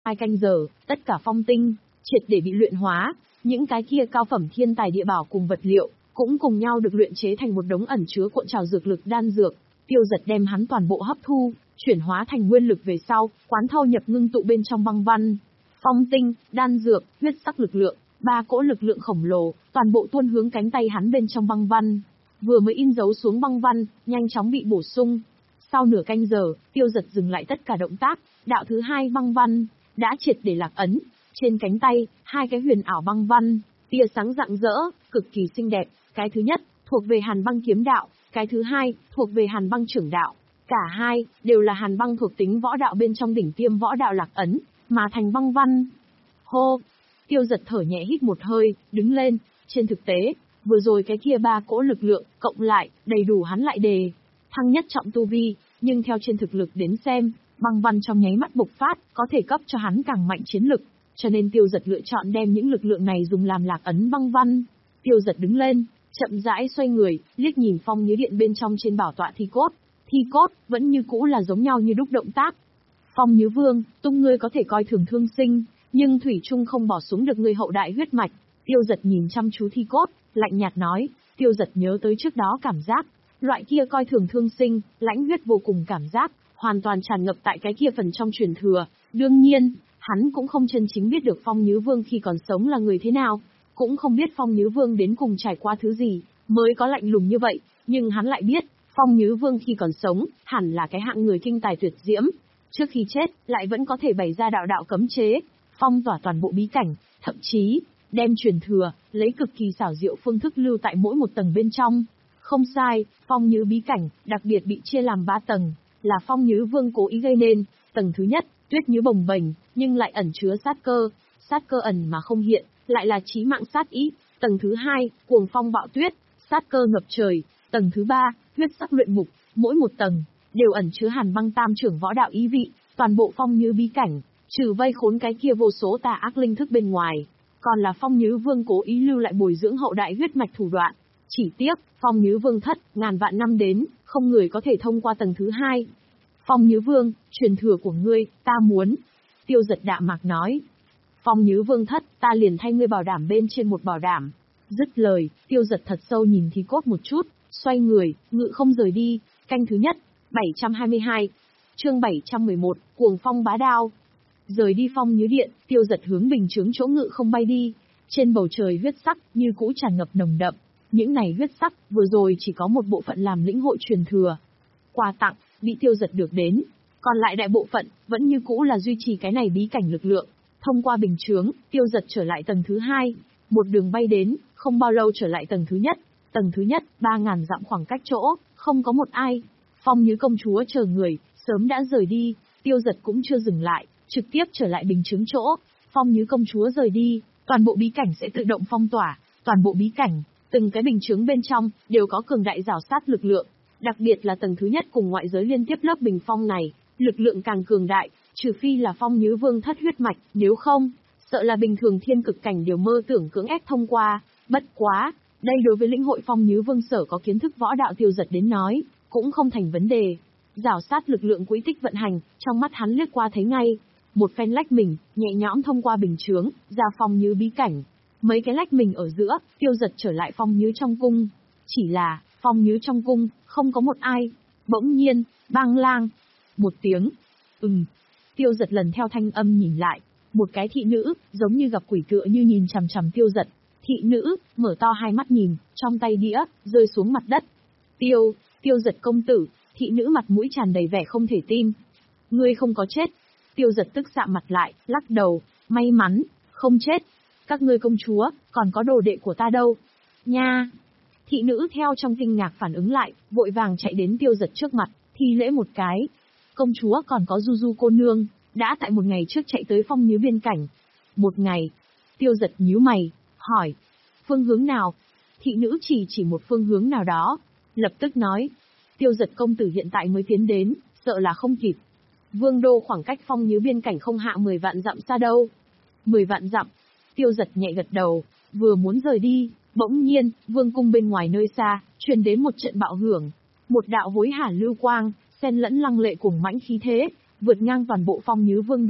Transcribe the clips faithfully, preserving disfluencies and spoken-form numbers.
Hai canh giờ, tất cả phong tinh, triệt để bị luyện hóa, những cái kia cao phẩm thiên tài địa bảo cùng vật liệu, cũng cùng nhau được luyện chế thành một đống ẩn chứa cuộn trào dược lực đan dược. Tiêu Giật đem hắn toàn bộ hấp thu, chuyển hóa thành nguyên lực về sau, quán thâu nhập ngưng tụ bên trong băng văn. Phong tinh, đan dược, huyết sắc lực lượng, ba cỗ lực lượng khổng lồ, toàn bộ tuôn hướng cánh tay hắn bên trong băng văn. Vừa mới in dấu xuống băng văn, nhanh chóng bị bổ sung. Sau nửa canh giờ, Tiêu Giật dừng lại tất cả động tác, đạo thứ hai băng văn đã triệt để lạc ấn. Trên cánh tay, hai cái huyền ảo băng văn, tia sáng rạng rỡ, cực kỳ xinh đẹp. Cái thứ nhất, thuộc về Hàn Băng kiếm đạo, cái thứ hai, thuộc về Hàn Băng trưởng đạo. Cả hai, đều là Hàn Băng thuộc tính võ đạo bên trong đỉnh tiêm võ đạo lạc ấn, mà thành băng văn. Hô! Tiêu Giật thở nhẹ hít một hơi, đứng lên. Trên thực tế, vừa rồi cái kia ba cỗ lực lượng, cộng lại, đầy đủ hắn lại đề thăng nhất trọng tu vi, nhưng theo trên thực lực đến xem, băng văn trong nháy mắt bộc phát, có thể cấp cho hắn càng mạnh chiến lực, cho nên Tiêu Giật lựa chọn đem những lực lượng này dùng làm lạc ấn băng văn. Tiêu Giật đứng lên, chậm rãi xoay người, liếc nhìn Phong Nhứ Điện bên trong trên bảo tọa thi cốt. Thi cốt, vẫn như cũ là giống nhau như đúc động tác. Phong Nhứ Vương, tung ngươi có thể coi thường thương sinh, nhưng thủy chung không bỏ xuống được ngươi hậu đại huyết mạch. Tiêu Giật nhìn chăm chú thi cốt, lạnh nhạt nói. Tiêu Giật nhớ tới trước đó cảm giác, loại kia coi thường thương sinh, lãnh huyết vô cùng cảm giác, hoàn toàn tràn ngập tại cái kia phần trong truyền thừa. Đương nhiên, hắn cũng không chân chính biết được Phong Nhứ Vương khi còn sống là người thế nào, cũng không biết Phong Nhứ Vương đến cùng trải qua thứ gì, mới có lạnh lùng như vậy, nhưng hắn lại biết, Phong Nhứ Vương khi còn sống, hẳn là cái hạng người kinh tài tuyệt diễm. Trước khi chết, lại vẫn có thể bày ra đạo đạo cấm chế, phong tỏa toàn bộ bí cảnh, thậm chí, đem truyền thừa, lấy cực kỳ xảo diệu phương thức lưu tại mỗi một tầng bên trong. Không sai, Phong Nhứ bí cảnh, đặc biệt bị chia làm ba tầng, là Phong Nhứ Vương cố ý gây nên. Tầng thứ nhất, tuyết nhứ bồng bềnh, nhưng lại ẩn chứa sát cơ, sát cơ ẩn mà không hiện, lại là chí mạng sát ý. Tầng thứ hai, cuồng phong bạo tuyết, sát cơ ngập trời. Tầng thứ ba, huyết sắc luyện mục, mỗi một tầng đều ẩn chứa Hàn Băng tam trưởng võ đạo ý vị. Toàn bộ Phong Nhứ bí cảnh, trừ vây khốn cái kia vô số tà ác linh thức bên ngoài, còn là Phong Nhứ Vương cố ý lưu lại bồi dưỡng hậu đại huyết mạch thủ đoạn. Chỉ tiếc, Phong Nhứ Vương thất, ngàn vạn năm đến, không người có thể thông qua tầng thứ hai. Phong Nhứ Vương, truyền thừa của ngươi, ta muốn. Tiêu Giật đạm mạc nói. Phong Nhứ Vương thất, ta liền thay ngươi bảo đảm bên trên một bảo đảm. Dứt lời, Tiêu Giật thật sâu nhìn thi cốt một chút, xoay người, ngự không rời đi. Canh thứ nhất, bảy trăm hai mươi hai. Chương bảy trăm mười một, cuồng phong bá đao. Rời đi Phong Nhứ Điện, Tiêu Giật hướng bình chướng chỗ ngự không bay đi. Trên bầu trời huyết sắc, như cũ tràn ngập nồng đậm. Những này huyết sắc, vừa rồi chỉ có một bộ phận làm lĩnh hội truyền thừa. Quà tặng, bị Tiêu Giật được đến. Còn lại đại bộ phận, vẫn như cũ là duy trì cái này bí cảnh lực lượng. Thông qua bình chướng, Tiêu Giật trở lại tầng thứ hai. Một đường bay đến, không bao lâu trở lại tầng thứ nhất. Tầng thứ nhất, ba ngàn dặm khoảng cách chỗ, không có một ai. Phong Nhứ công chúa chờ người, sớm đã rời đi. Tiêu Giật cũng chưa dừng lại, trực tiếp trở lại bình chướng chỗ. Phong Nhứ công chúa rời đi, toàn bộ bí cảnh sẽ tự động phong tỏa. Toàn bộ bí cảnh, từng cái bình chướng bên trong, đều có cường đại rào sát lực lượng. Đặc biệt là tầng thứ nhất cùng ngoại giới liên tiếp lớp bình phong này, lực lượng càng cường đại, trừ phi là Phong Nhứ Vương thất huyết mạch, nếu không, sợ là bình thường thiên cực cảnh đều mơ tưởng cưỡng ép thông qua. Bất quá, đây đối với lĩnh hội Phong Nhứ Vương sở có kiến thức võ đạo Tiêu Giật đến nói, cũng không thành vấn đề. Rào sát lực lượng quỹ tích vận hành, trong mắt hắn liếc qua thấy ngay. Một phen lách mình, nhẹ nhõm thông qua bình chướng, ra Phong Nhứ bí cảnh. Mấy cái lách mình ở giữa, Tiêu Giật trở lại Phong Nhứ trong cung. Chỉ là, Phong Nhứ trong cung, không có một ai. Bỗng nhiên, bang lang. Một tiếng. Ừm. Tiêu Giật lần theo thanh âm nhìn lại. Một cái thị nữ, giống như gặp quỷ tựa như nhìn chằm chằm Tiêu Giật. Thị nữ, mở to hai mắt nhìn, trong tay đĩa, rơi xuống mặt đất. Tiêu, Tiêu Giật công tử, thị nữ mặt mũi tràn đầy vẻ không thể tin. Ngươi không có chết. Tiêu Giật tức sạm mặt lại, lắc đầu, may mắn, không chết. Các ngươi công chúa, còn có đồ đệ của ta đâu? Nha! Thị nữ theo trong kinh ngạc phản ứng lại, vội vàng chạy đến Tiêu Giật trước mặt, thi lễ một cái. Công chúa còn có Du Du cô nương, đã tại một ngày trước chạy tới Phong Nhứ biên cảnh. Một ngày. Tiêu Giật nhíu mày, hỏi. Phương hướng nào? Thị nữ chỉ chỉ một phương hướng nào đó. Lập tức nói. Tiêu Giật công tử hiện tại mới tiến đến, sợ là không kịp. Vương đô khoảng cách Phong Nhứ biên cảnh không hạ mười vạn dặm xa đâu. Mười vạn dặm. Tiêu Giật nhẹ gật đầu, vừa muốn rời đi, bỗng nhiên, vương cung bên ngoài nơi xa, truyền đến một trận bạo hưởng. Một đạo hối hả lưu quang, xen lẫn lăng lệ cùng mãnh khí thế, vượt ngang toàn bộ Phong Nhứ vương đô,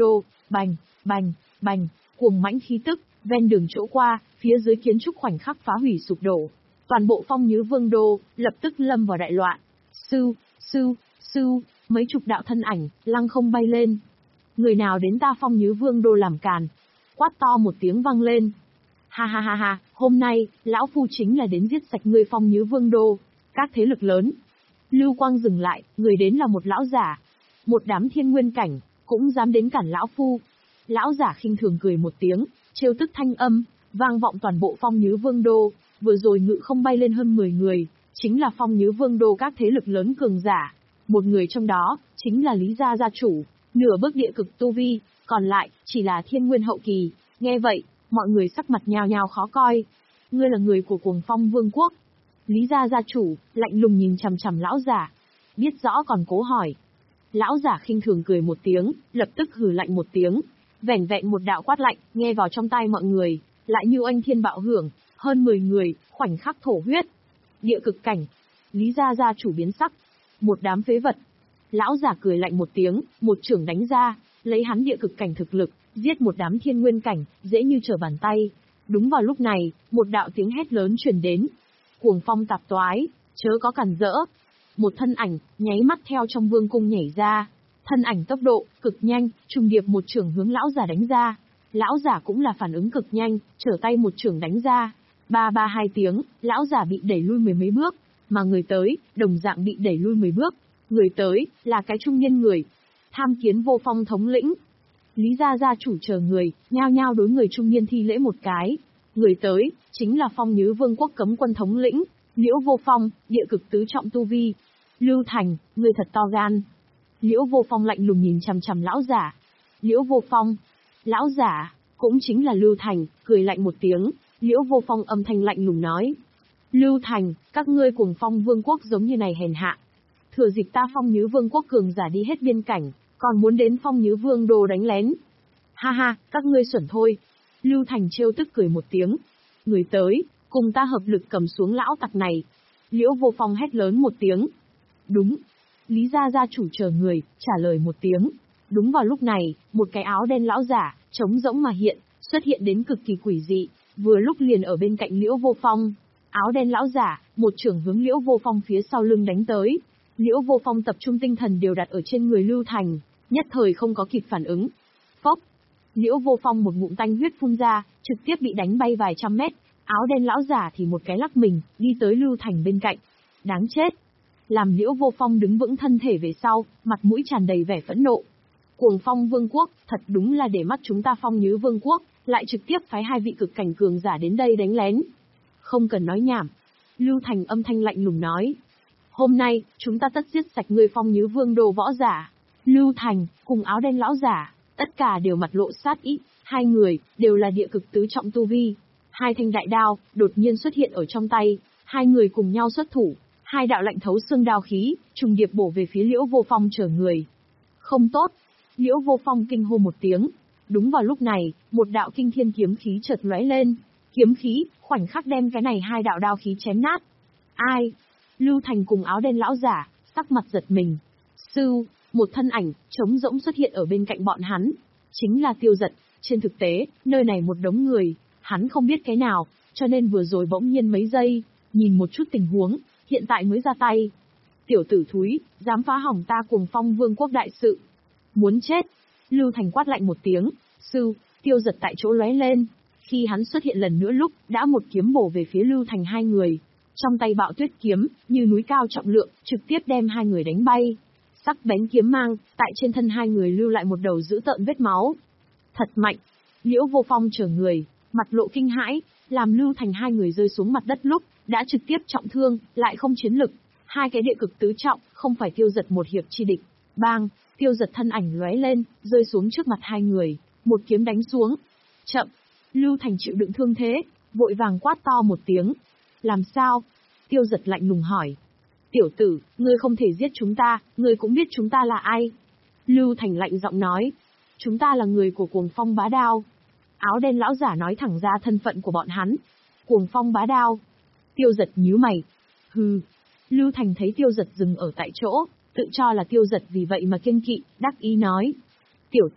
Bành, bành, bành, cuồng mãnh khí tức, ven đường chỗ qua, phía dưới kiến trúc khoảnh khắc phá hủy sụp đổ. Toàn bộ Phong Nhứ Vương đô, lập tức lâm vào đại loạn. Sưu, sưu, sưu, mấy chục đạo thân ảnh, lăng không bay lên. Người nào đến ta Phong Nhứ Vương đô làm càn? Quát to một tiếng vang lên. Ha ha ha ha, hôm nay, lão phu chính là đến giết sạch ngươi Phong Nhứ Vương đô. Các thế lực lớn. Lưu quang dừng lại, người đến là một lão giả. Một đám thiên nguyên cảnh, cũng dám đến cản lão phu. Lão giả khinh thường cười một tiếng, trêu tức thanh âm, vang vọng toàn bộ Phong Nhứ Vương đô. Vừa rồi ngự không bay lên hơn mười người, chính là Phong Nhứ Vương đô các thế lực lớn cường giả. Một người trong đó, chính là Lý Gia gia chủ, nửa bước địa cực tu vi, còn lại, chỉ là thiên nguyên hậu kỳ. Nghe vậy, mọi người sắc mặt nhào nhào khó coi. Ngươi là người của Cuồng Phong Vương quốc. Lý Gia gia chủ, lạnh lùng nhìn chằm chằm lão giả. Biết rõ còn cố hỏi. Lão giả khinh thường cười một tiếng, lập tức hừ lạnh một tiếng. Vẻn vẹn một đạo quát lạnh, nghe vào trong tai mọi người, lại như oanh thiên bạo hưởng, hơn mười người, khoảnh khắc thổ huyết. Địa cực cảnh. Lý Gia gia chủ biến sắc. Một đám phế vật. Lão giả cười lạnh một tiếng, một chưởng đánh ra, lấy hắn địa cực cảnh thực lực, giết một đám thiên nguyên cảnh, dễ như trở bàn tay. Đúng vào lúc này, một đạo tiếng hét lớn truyền đến. Cuồng phong tạp toái, chớ có cản rỡ. Một thân ảnh, nháy mắt theo trong vương cung nhảy ra. Thân ảnh tốc độ, cực nhanh, trùng điệp một chưởng hướng lão giả đánh ra. Lão giả cũng là phản ứng cực nhanh, trở tay một chưởng đánh ra. Ba ba hai tiếng, lão giả bị đẩy lui mười mấy bước, mà người tới, đồng dạng bị đẩy lui mười bước. Người tới, là cái trung niên người. Tham Kiến Vô Phong thống lĩnh. Lý Gia gia chủ chờ người, nhao nhao đối người trung niên thi lễ một cái. Người tới, chính là Phong Nhứ Vương quốc cấm quân thống lĩnh, Liễu Vô Phong, địa cực tứ trọng tu vi. Lưu Thành, người thật to gan. Liễu Vô Phong lạnh lùng nhìn chằm chằm lão giả. Liễu Vô Phong, lão giả, cũng chính là Lưu Thành, cười lạnh một tiếng. Liễu Vô Phong âm thanh lạnh lùng nói. Lưu Thành, các ngươi Cuồng Phong Vương quốc giống như này hèn hạ. Thừa dịp ta Phong Nhứ Vương quốc cường giả đi hết biên cảnh, còn muốn đến Phong Nhứ Vương đô đánh lén. Ha ha, các ngươi xuẩn thôi. Lưu Thành trêu tức cười một tiếng. Người tới, cùng ta hợp lực cầm xuống lão tặc này. Liễu Vô Phong hét lớn một tiếng. Đúng. Lý Gia gia chủ chờ người, trả lời một tiếng. Đúng vào lúc này, một cái áo đen lão giả, trống rỗng mà hiện, xuất hiện đến cực kỳ quỷ dị, vừa lúc liền ở bên cạnh Liễu Vô Phong. Áo đen lão giả, một chưởng hướng Liễu Vô Phong phía sau lưng đánh tới. Liễu Vô Phong tập trung tinh thần đều đặt ở trên người Lưu Thành, nhất thời không có kịp phản ứng. Phốc! Liễu Vô Phong một ngụm tanh huyết phun ra, trực tiếp bị đánh bay vài trăm mét. Áo đen lão giả thì một cái lắc mình, đi tới Lưu Thành bên cạnh. Đáng chết! Làm Liễu Vô Phong đứng vững thân thể về sau, mặt mũi tràn đầy vẻ phẫn nộ. Cuồng Phong Vương quốc, thật đúng là để mắt chúng ta Phong Nhứ Vương quốc, lại trực tiếp phái hai vị cực cảnh cường giả đến đây đánh lén. Không cần nói nhảm. Lưu Thành âm thanh lạnh lùng nói. Hôm nay, chúng ta tất giết sạch người Phong Nhứ Vương đồ võ giả. Lưu Thành, cùng áo đen lão giả, tất cả đều mặt lộ sát ý, hai người, đều là địa cực tứ trọng tu vi. Hai thanh đại đao, đột nhiên xuất hiện ở trong tay, hai người cùng nhau xuất thủ, hai đạo lạnh thấu xương đao khí, trùng điệp bổ về phía Liễu Vô Phong chờ người. Không tốt! Liễu Vô Phong kinh hô một tiếng. Đúng vào lúc này, một đạo kinh thiên kiếm khí chợt lóe lên. Kiếm khí, khoảnh khắc đem cái này hai đạo đao khí chém nát. Ai? Lưu Thành cùng áo đen lão giả, sắc mặt giật mình. Sư, một thân ảnh, trống rỗng xuất hiện ở bên cạnh bọn hắn. Chính là Tiêu Giật. Trên thực tế, nơi này một đống người, hắn không biết cái nào, cho nên vừa rồi bỗng nhiên mấy giây, nhìn một chút tình huống, hiện tại mới ra tay. Tiểu tử thúi, dám phá hỏng ta Cuồng Phong Vương quốc đại sự. Muốn chết. Lưu Thành quát lạnh một tiếng. Sư, Tiêu Giật tại chỗ lóe lên. Khi hắn xuất hiện lần nữa lúc, đã một kiếm bổ về phía Lưu Thành hai người. Trong tay Bạo Tuyết kiếm, như núi cao trọng lượng, trực tiếp đem hai người đánh bay. Sắc bén kiếm mang, tại trên thân hai người lưu lại một đầu dữ tợn vết máu. Thật mạnh. Liễu Vô Phong chờ người, mặt lộ kinh hãi, làm Lưu Thành hai người rơi xuống mặt đất lúc, đã trực tiếp trọng thương, lại không chiến lực. Hai cái địa cực tứ trọng, không phải Tiêu Giật một hiệp chi địch. Bang, Tiêu Giật thân ảnh lóe lên, rơi xuống trước mặt hai người, một kiếm đánh xuống. Chậm. Lưu Thành chịu đựng thương thế, vội vàng quát to một tiếng. Làm sao? Tiêu Giật lạnh lùng hỏi. Tiểu tử, ngươi không thể giết chúng ta, ngươi cũng biết chúng ta là ai. Lưu Thành lạnh giọng nói. Chúng ta là người của Cuồng Phong Bá Đao. Áo đen lão giả nói thẳng ra thân phận của bọn hắn. Cuồng Phong Bá Đao. Tiêu Giật nhíu mày. Hừ. Lưu Thành thấy Tiêu Giật dừng ở tại chỗ, tự cho là Tiêu Giật vì vậy mà kiêng kỵ, đắc ý nói. Tiểu tử,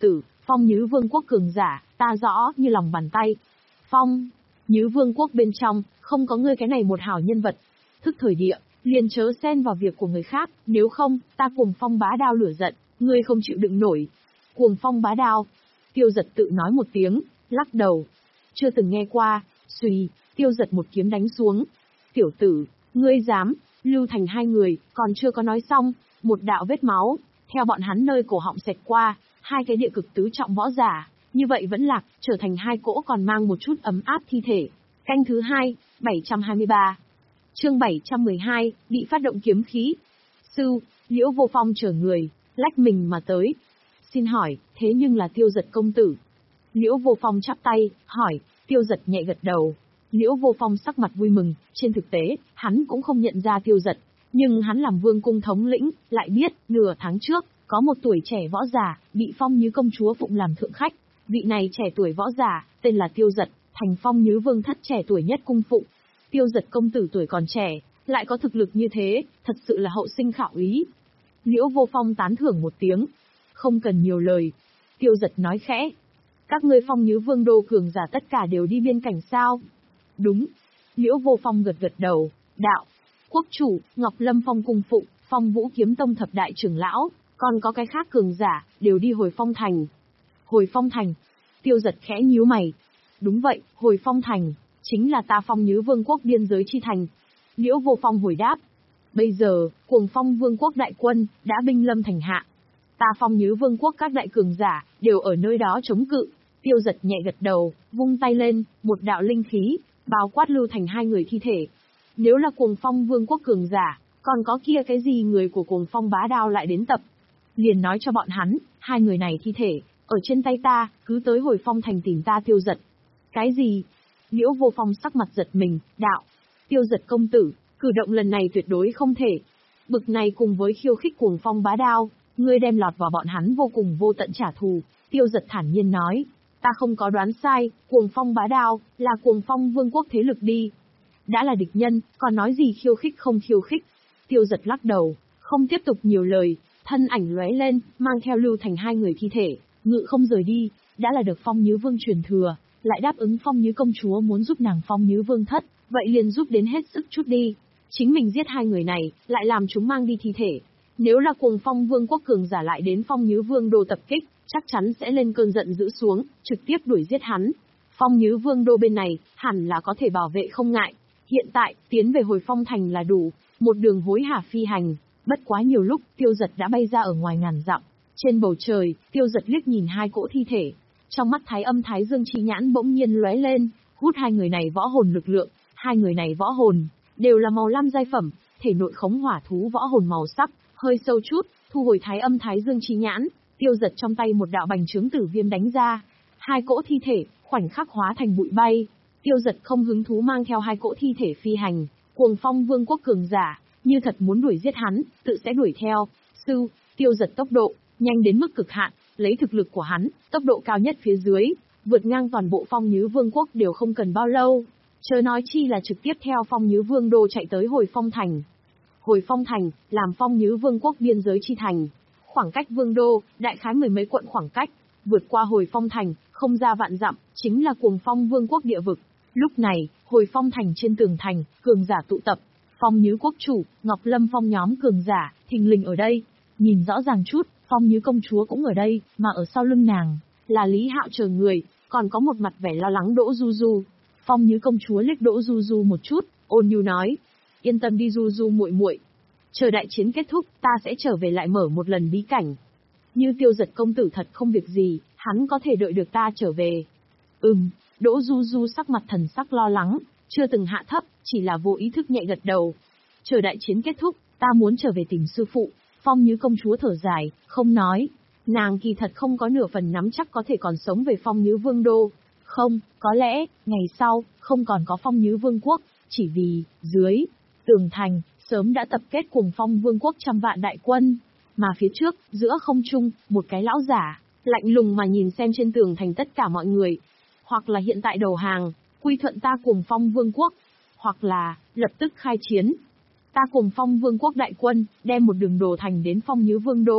Phong Nhứ Vương quốc cường giả, ta rõ như lòng bàn tay. Phong Nhứ Vương quốc bên trong, không có ngươi cái này một hảo nhân vật. Thức thời địa, liền chớ xen vào việc của người khác, nếu không, ta Cuồng Phong bá đao lửa giận, ngươi không chịu đựng nổi. Cuồng Phong bá đao. Tiêu Giật tự nói một tiếng, lắc đầu. Chưa từng nghe qua. Xuy, Tiêu Giật một kiếm đánh xuống. Tiểu tử, ngươi dám? Lưu Thành hai người, còn chưa có nói xong, một đạo vết máu, theo bọn hắn nơi cổ họng xẹt qua, hai cái địa cực tứ trọng võ giả, như vậy vẫn lạc, trở thành hai cỗ còn mang một chút ấm áp thi thể. Canh thứ hai, bảy trăm hai mươi ba. Chương bảy trăm mười hai, bị phát động kiếm khí. Sư, Liễu Vô Phong chở người, lách mình mà tới. Xin hỏi, thế nhưng là Tiêu Giật công tử. Liễu Vô Phong chắp tay, hỏi. Tiêu Giật nhẹ gật đầu. Liễu Vô Phong sắc mặt vui mừng, trên thực tế, hắn cũng không nhận ra Tiêu Giật, nhưng hắn làm vương cung thống lĩnh, lại biết, nửa tháng trước, có một tuổi trẻ võ giả, bị Phong Nhứ công chúa phụng làm thượng khách. Vị này trẻ tuổi võ giả, tên là Tiêu Giật, thành Phong Nhứ vương thất trẻ tuổi nhất cung phụng. Tiêu Giật công tử tuổi còn trẻ, lại có thực lực như thế, thật sự là hậu sinh khảo ý. Liễu Vô Phong tán thưởng một tiếng. Không cần nhiều lời. Tiêu Giật nói khẽ. Các ngươi Phong Nhứ vương đô cường giả tất cả đều đi biên cảnh sao? Đúng. Liễu Vô Phong gật gật đầu. Đạo. Quốc chủ, Ngọc Lâm Phong cung phụng, Phong Vũ kiếm tông thập đại trưởng lão, còn có cái khác cường giả, đều đi Hồi Phong thành. Hồi Phong thành. Tiêu Giật khẽ nhíu mày. Đúng vậy, Hồi Phong thành, chính là ta Phong Nhứ vương quốc biên giới chi thành. Liễu Vô Phong hồi đáp. Bây giờ, Cuồng Phong vương quốc đại quân, đã binh lâm thành hạ. Ta Phong Nhứ vương quốc các đại cường giả, đều ở nơi đó chống cự. Tiêu Giật nhẹ gật đầu, vung tay lên, một đạo linh khí, bao quát Lưu Thành hai người thi thể. Nếu là Cuồng Phong vương quốc cường giả, còn có kia cái gì người của Cuồng Phong bá đao lại đến tập. Liền nói cho bọn hắn, hai người này thi thể, ở trên tay ta, cứ tới Hồi Phong thành tìm ta Tiêu Giật. Cái gì? Liễu Vô Phong sắc mặt giật mình, đạo. Tiêu Giật công tử, cử động lần này tuyệt đối không thể. Bực này cùng với khiêu khích Cuồng Phong bá đao, ngươi đem lọt vào bọn hắn vô cùng vô tận trả thù. Tiêu Giật thản nhiên nói. Ta không có đoán sai, Cuồng Phong bá đao, là Cuồng Phong vương quốc thế lực đi. Đã là địch nhân, còn nói gì khiêu khích không khiêu khích. Tiêu Giật lắc đầu, không tiếp tục nhiều lời, thân ảnh lóe lên, mang theo Lưu Thành hai người thi thể, ngự không rời đi, đã là được Phong Nhứ vương truyền thừa, lại đáp ứng Phong Nhứ công chúa muốn giúp nàng Phong Nhứ vương thất, vậy liền giúp đến hết sức chút đi. Chính mình giết hai người này, lại làm chúng mang đi thi thể. Nếu là Cuồng Phong vương quốc cường giả lại đến Phong Nhứ vương đô tập kích, chắc chắn sẽ lên cơn giận dữ xuống, trực tiếp đuổi giết hắn. Phong Nhứ vương đô bên này, hẳn là có thể bảo vệ không ngại. Hiện tại, tiến về Hồi Phong thành là đủ, một đường hối hả phi hành. Bất quá nhiều lúc, Tiêu Giật đã bay ra ở ngoài ngàn dặm. Trên bầu trời, Tiêu Giật liếc nhìn hai cỗ thi thể. Trong mắt Thái Âm Thái Dương chi nhãn bỗng nhiên lóe lên, hút hai người này võ hồn lực lượng. Hai người này võ hồn, đều là màu lam giai phẩm, thể nội khống hỏa thú võ hồn màu sắc, hơi sâu chút, thu hồi Thái Âm Thái Dương chi nhãn. Tiêu Giật trong tay một đạo bành trướng tử viêm đánh ra. Hai cỗ thi thể, khoảnh khắc hóa thành bụi bay. Tiêu Giật không hứng thú mang theo hai cỗ thi thể phi hành. Cuồng Phong vương quốc cường giả, như thật muốn đuổi giết hắn, tự sẽ đuổi theo. Sư, Tiêu Giật tốc độ, nhanh đến mức cực hạn, lấy thực lực của hắn, tốc độ cao nhất phía dưới, vượt ngang toàn bộ Phong Nhứ vương quốc đều không cần bao lâu. Chớ nói chi là trực tiếp theo Phong Nhứ vương đô chạy tới Hồi Phong thành. Hồi Phong thành, làm Phong Nhứ vương quốc biên giới chi thành. Khoảng cách vương đô, đại khái mười mấy quận khoảng cách, vượt qua Hồi Phong thành, không ra vạn dặm, chính là Cuồng Phong vương quốc địa vực. Lúc này, Hồi Phong thành trên tường thành, cường giả tụ tập. Phong Nhứ quốc chủ, Ngọc Lâm Phong nhóm cường giả, thình lình ở đây. Nhìn rõ ràng chút, Phong Nhứ công chúa cũng ở đây, mà ở sau lưng nàng, là Lý Hạo chờ người, còn có một mặt vẻ lo lắng Đỗ Du Du. Phong Nhứ công chúa liếc Đỗ Du Du một chút, ôn nhu nói. Yên tâm đi Du Du muội muội. Chờ đại chiến kết thúc, ta sẽ trở về lại mở một lần bí cảnh. Như Tiêu Giật công tử thật không việc gì, hắn có thể đợi được ta trở về. Ừm, Đỗ Du Du sắc mặt thần sắc lo lắng, chưa từng hạ thấp, chỉ là vô ý thức nhẹ gật đầu. Chờ đại chiến kết thúc, ta muốn trở về tìm sư phụ. Phong Nhứ công chúa thở dài, không nói. Nàng kỳ thật không có nửa phần nắm chắc có thể còn sống về Phong Nhứ vương đô. Không, có lẽ, ngày sau, không còn có Phong Nhứ vương quốc, chỉ vì, dưới, tường thành, sớm đã tập kết Cuồng Phong vương quốc trăm vạn đại quân. Mà phía trước, giữa không trung, một cái lão giả, lạnh lùng mà nhìn xem trên tường thành tất cả mọi người. Hoặc là hiện tại đầu hàng, quy thuận ta Cuồng Phong vương quốc, hoặc là, lập tức khai chiến. Ta Cuồng Phong vương quốc đại quân, đem một đường đồ thành đến Phong Nhứ vương đô.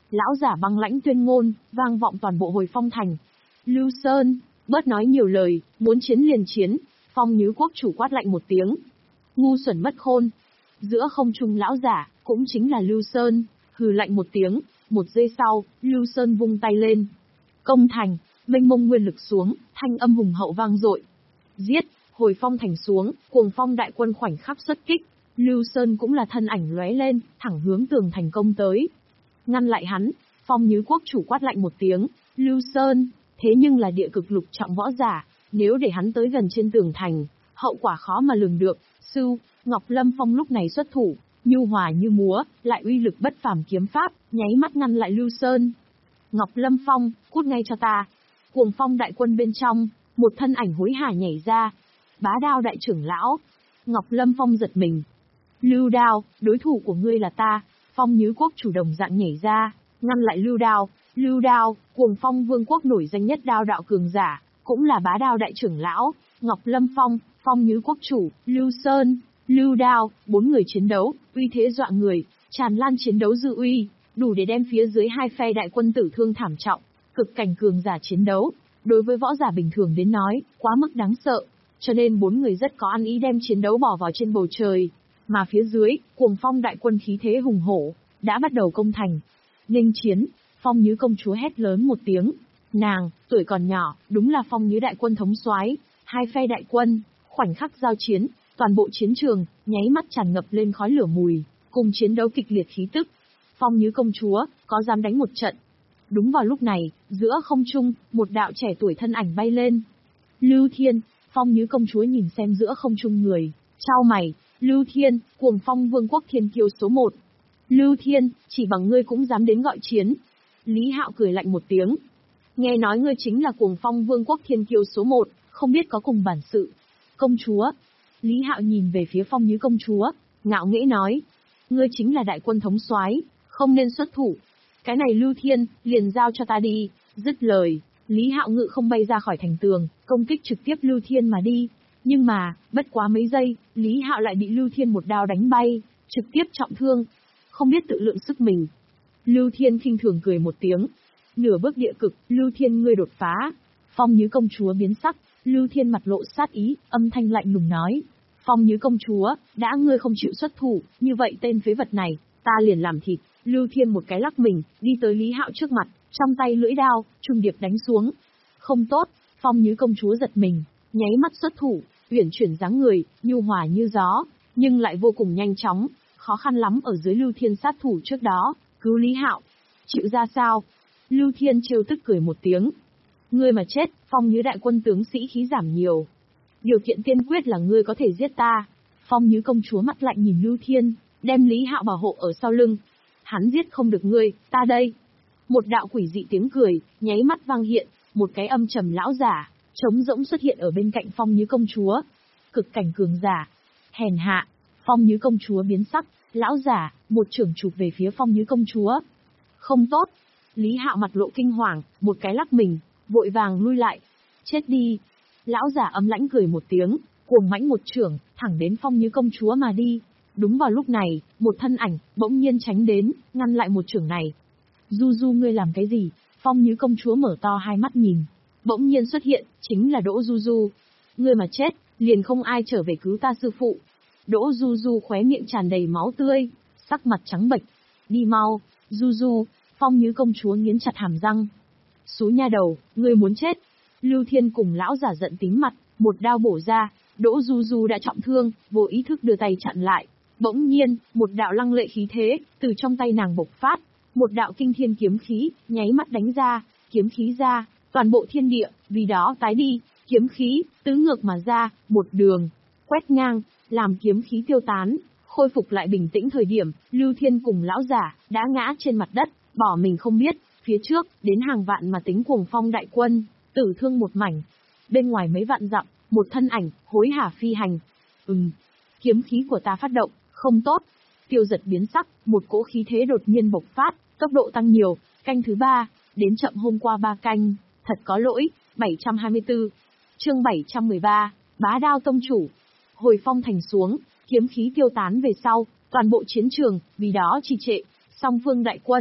Lão giả băng lãnh tuyên ngôn, vang vọng toàn bộ Hồi Phong thành. Lưu Sơn, bớt nói nhiều lời, muốn chiến liền chiến. Phong Nhứ quốc chủ quát lạnh một tiếng. Ngu xuẩn mất khôn. Giữa không trung lão giả, cũng chính là Lưu Sơn, hừ lạnh một tiếng, một giây sau, Lưu Sơn vung tay lên. Công thành, mênh mông nguyên lực xuống, thanh âm hùng hậu vang dội. Giết, Hồi Phong thành xuống, cuồng phong đại quân khoảnh khắc xuất kích. Lưu Sơn cũng là thân ảnh lóe lên, thẳng hướng tường thành công tới. Ngăn lại hắn, Phong Nhứ quốc chủ quát lạnh một tiếng, Lưu Sơn, thế nhưng là địa cực lục trọng võ giả, nếu để hắn tới gần trên tường thành, hậu quả khó mà lường được. Sư, Ngọc Lâm Phong lúc này xuất thủ, nhu hòa như múa, lại uy lực bất phàm kiếm pháp, nháy mắt ngăn lại Lưu Sơn. Ngọc Lâm Phong, cút ngay cho ta. Cuồng phong đại quân bên trong, một thân ảnh hối hả nhảy ra. Bá Đao đại trưởng lão. Ngọc Lâm Phong giật mình. Lưu Đao, đối thủ của ngươi là ta. Phong Nhứ quốc chủ đồng dạng nhảy ra, ngăn lại Lưu Đao. Lưu Đao, cuồng phong vương quốc nổi danh nhất đao đạo cường giả, cũng là Bá Đao đại trưởng lão. Ngọc Lâm Phong, Phong Nhứ quốc chủ, Lưu Sơn, Lưu Đao, bốn người chiến đấu, uy thế dọa người, tràn lan chiến đấu dư uy, đủ để đem phía dưới hai phe đại quân tử thương thảm trọng, cực cảnh cường giả chiến đấu. Đối với võ giả bình thường đến nói, quá mức đáng sợ, cho nên bốn người rất có ăn ý đem chiến đấu bỏ vào trên bầu trời. Mà phía dưới, cuồng phong đại quân khí thế hùng hổ, đã bắt đầu công thành. Nghênh chiến, Phong Nhứ công chúa hét lớn một tiếng. Nàng, tuổi còn nhỏ, đúng là Phong Nhứ đại quân thống soái. Hai phe đại quân, khoảnh khắc giao chiến, toàn bộ chiến trường, nháy mắt tràn ngập lên khói lửa mùi, cùng chiến đấu kịch liệt khí tức. Phong Nhứ công chúa, có dám đánh một trận? Đúng vào lúc này, giữa không trung, một đạo trẻ tuổi thân ảnh bay lên. Lưu Thiên, Phong Nhứ công chúa nhìn xem giữa không trung người, chau mày. Lưu Thiên, cuồng phong vương quốc thiên kiêu số một. Lưu Thiên, chỉ bằng ngươi cũng dám đến gọi chiến. Lý Hạo cười lạnh một tiếng. Nghe nói ngươi chính là cuồng phong vương quốc thiên kiêu số một, không biết có cùng bản sự. Công chúa. Lý Hạo nhìn về phía Phong Nhứ công chúa, ngạo nghễ nói. Ngươi chính là đại quân thống soái, không nên xuất thủ. Cái này Lưu Thiên, liền giao cho ta đi. Dứt lời, Lý Hạo ngự không bay ra khỏi thành tường, công kích trực tiếp Lưu Thiên mà đi. Nhưng mà, bất quá mấy giây, Lý Hạo lại bị Lưu Thiên một đao đánh bay, trực tiếp trọng thương. Không biết tự lượng sức mình. Lưu Thiên khinh thường cười một tiếng. Nửa bước địa cực, Lưu Thiên ngươi đột phá. Phong Nhứ công chúa biến sắc, Lưu Thiên mặt lộ sát ý, âm thanh lạnh lùng nói. Phong Nhứ công chúa, đã ngươi không chịu xuất thủ, như vậy tên phế vật này, ta liền làm thịt. Lưu Thiên một cái lắc mình, đi tới Lý Hạo trước mặt, trong tay lưỡi đao, trung điệp đánh xuống. Không tốt, Phong Nhứ công chúa giật mình, nháy mắt xuất thủ, uyển chuyển dáng người, nhu hòa như gió, nhưng lại vô cùng nhanh chóng, khó khăn lắm ở dưới Lưu Thiên sát thủ trước đó, cứu Lý Hạo. Chịu ra sao? Lưu Thiên trêu tức cười một tiếng. Ngươi mà chết, Phong Nhứ đại quân tướng sĩ khí giảm nhiều. Điều kiện tiên quyết là ngươi có thể giết ta. Phong Nhứ công chúa mắt lạnh nhìn Lưu Thiên, đem Lý Hạo bảo hộ ở sau lưng. Hắn giết không được ngươi, ta đây. Một đạo quỷ dị tiếng cười, nháy mắt vang hiện, một cái âm trầm lão giả, trống rỗng xuất hiện ở bên cạnh Phong Nhứ công chúa. Cực cảnh cường giả. Hèn hạ. Phong Nhứ công chúa biến sắc, lão giả, một chưởng chụp về phía Phong Nhứ công chúa. Không tốt. Lý Hạo mặt lộ kinh hoàng, một cái lắc mình, vội vàng lui lại. Chết đi. Lão giả ấm lãnh cười một tiếng, cuồng mãnh một chưởng, thẳng đến Phong Nhứ công chúa mà đi. Đúng vào lúc này, một thân ảnh, bỗng nhiên tránh đến, ngăn lại một chưởng này. Du Du ngươi làm cái gì? Phong Nhứ công chúa mở to hai mắt nhìn. Bỗng nhiên xuất hiện, chính là Đỗ Du Du. Ngươi mà chết, liền không ai trở về cứu ta sư phụ. Đỗ Du Du khóe miệng tràn đầy máu tươi, sắc mặt trắng bệch. Đi mau, Du Du. Phong Nhứ công chúa nghiến chặt hàm răng. Xú nha đầu, ngươi muốn chết. Lưu Thiên cùng lão giả giận tím mặt, một đao bổ ra, Đỗ Du Du đã trọng thương, vô ý thức đưa tay chặn lại. Bỗng nhiên, một đạo lăng lệ khí thế, từ trong tay nàng bộc phát, một đạo kinh thiên kiếm khí, nháy mắt đánh ra, kiếm khí ra, toàn bộ thiên địa, vì đó tái đi, kiếm khí, tứ ngược mà ra, một đường, quét ngang, làm kiếm khí tiêu tán, khôi phục lại bình tĩnh thời điểm, Lưu Thiên cùng lão giả, đã ngã trên mặt đất, bỏ mình không biết, phía trước, đến hàng vạn mà tính cuồng phong đại quân, tử thương một mảnh. Bên ngoài mấy vạn dặm, một thân ảnh, hối hả phi hành. Ừm, kiếm khí của ta phát động, không tốt. Tiêu Giật biến sắc, một cỗ khí thế đột nhiên bộc phát, tốc độ tăng nhiều, canh thứ ba, đến chậm hôm qua ba canh, thật có lỗi. bảy trăm hai mươi tư, chương bảy trăm mười ba, Bá Đao tông chủ. Hồi phong thành xuống, kiếm khí tiêu tán về sau, toàn bộ chiến trường, vì đó trì trệ, song phương đại quân,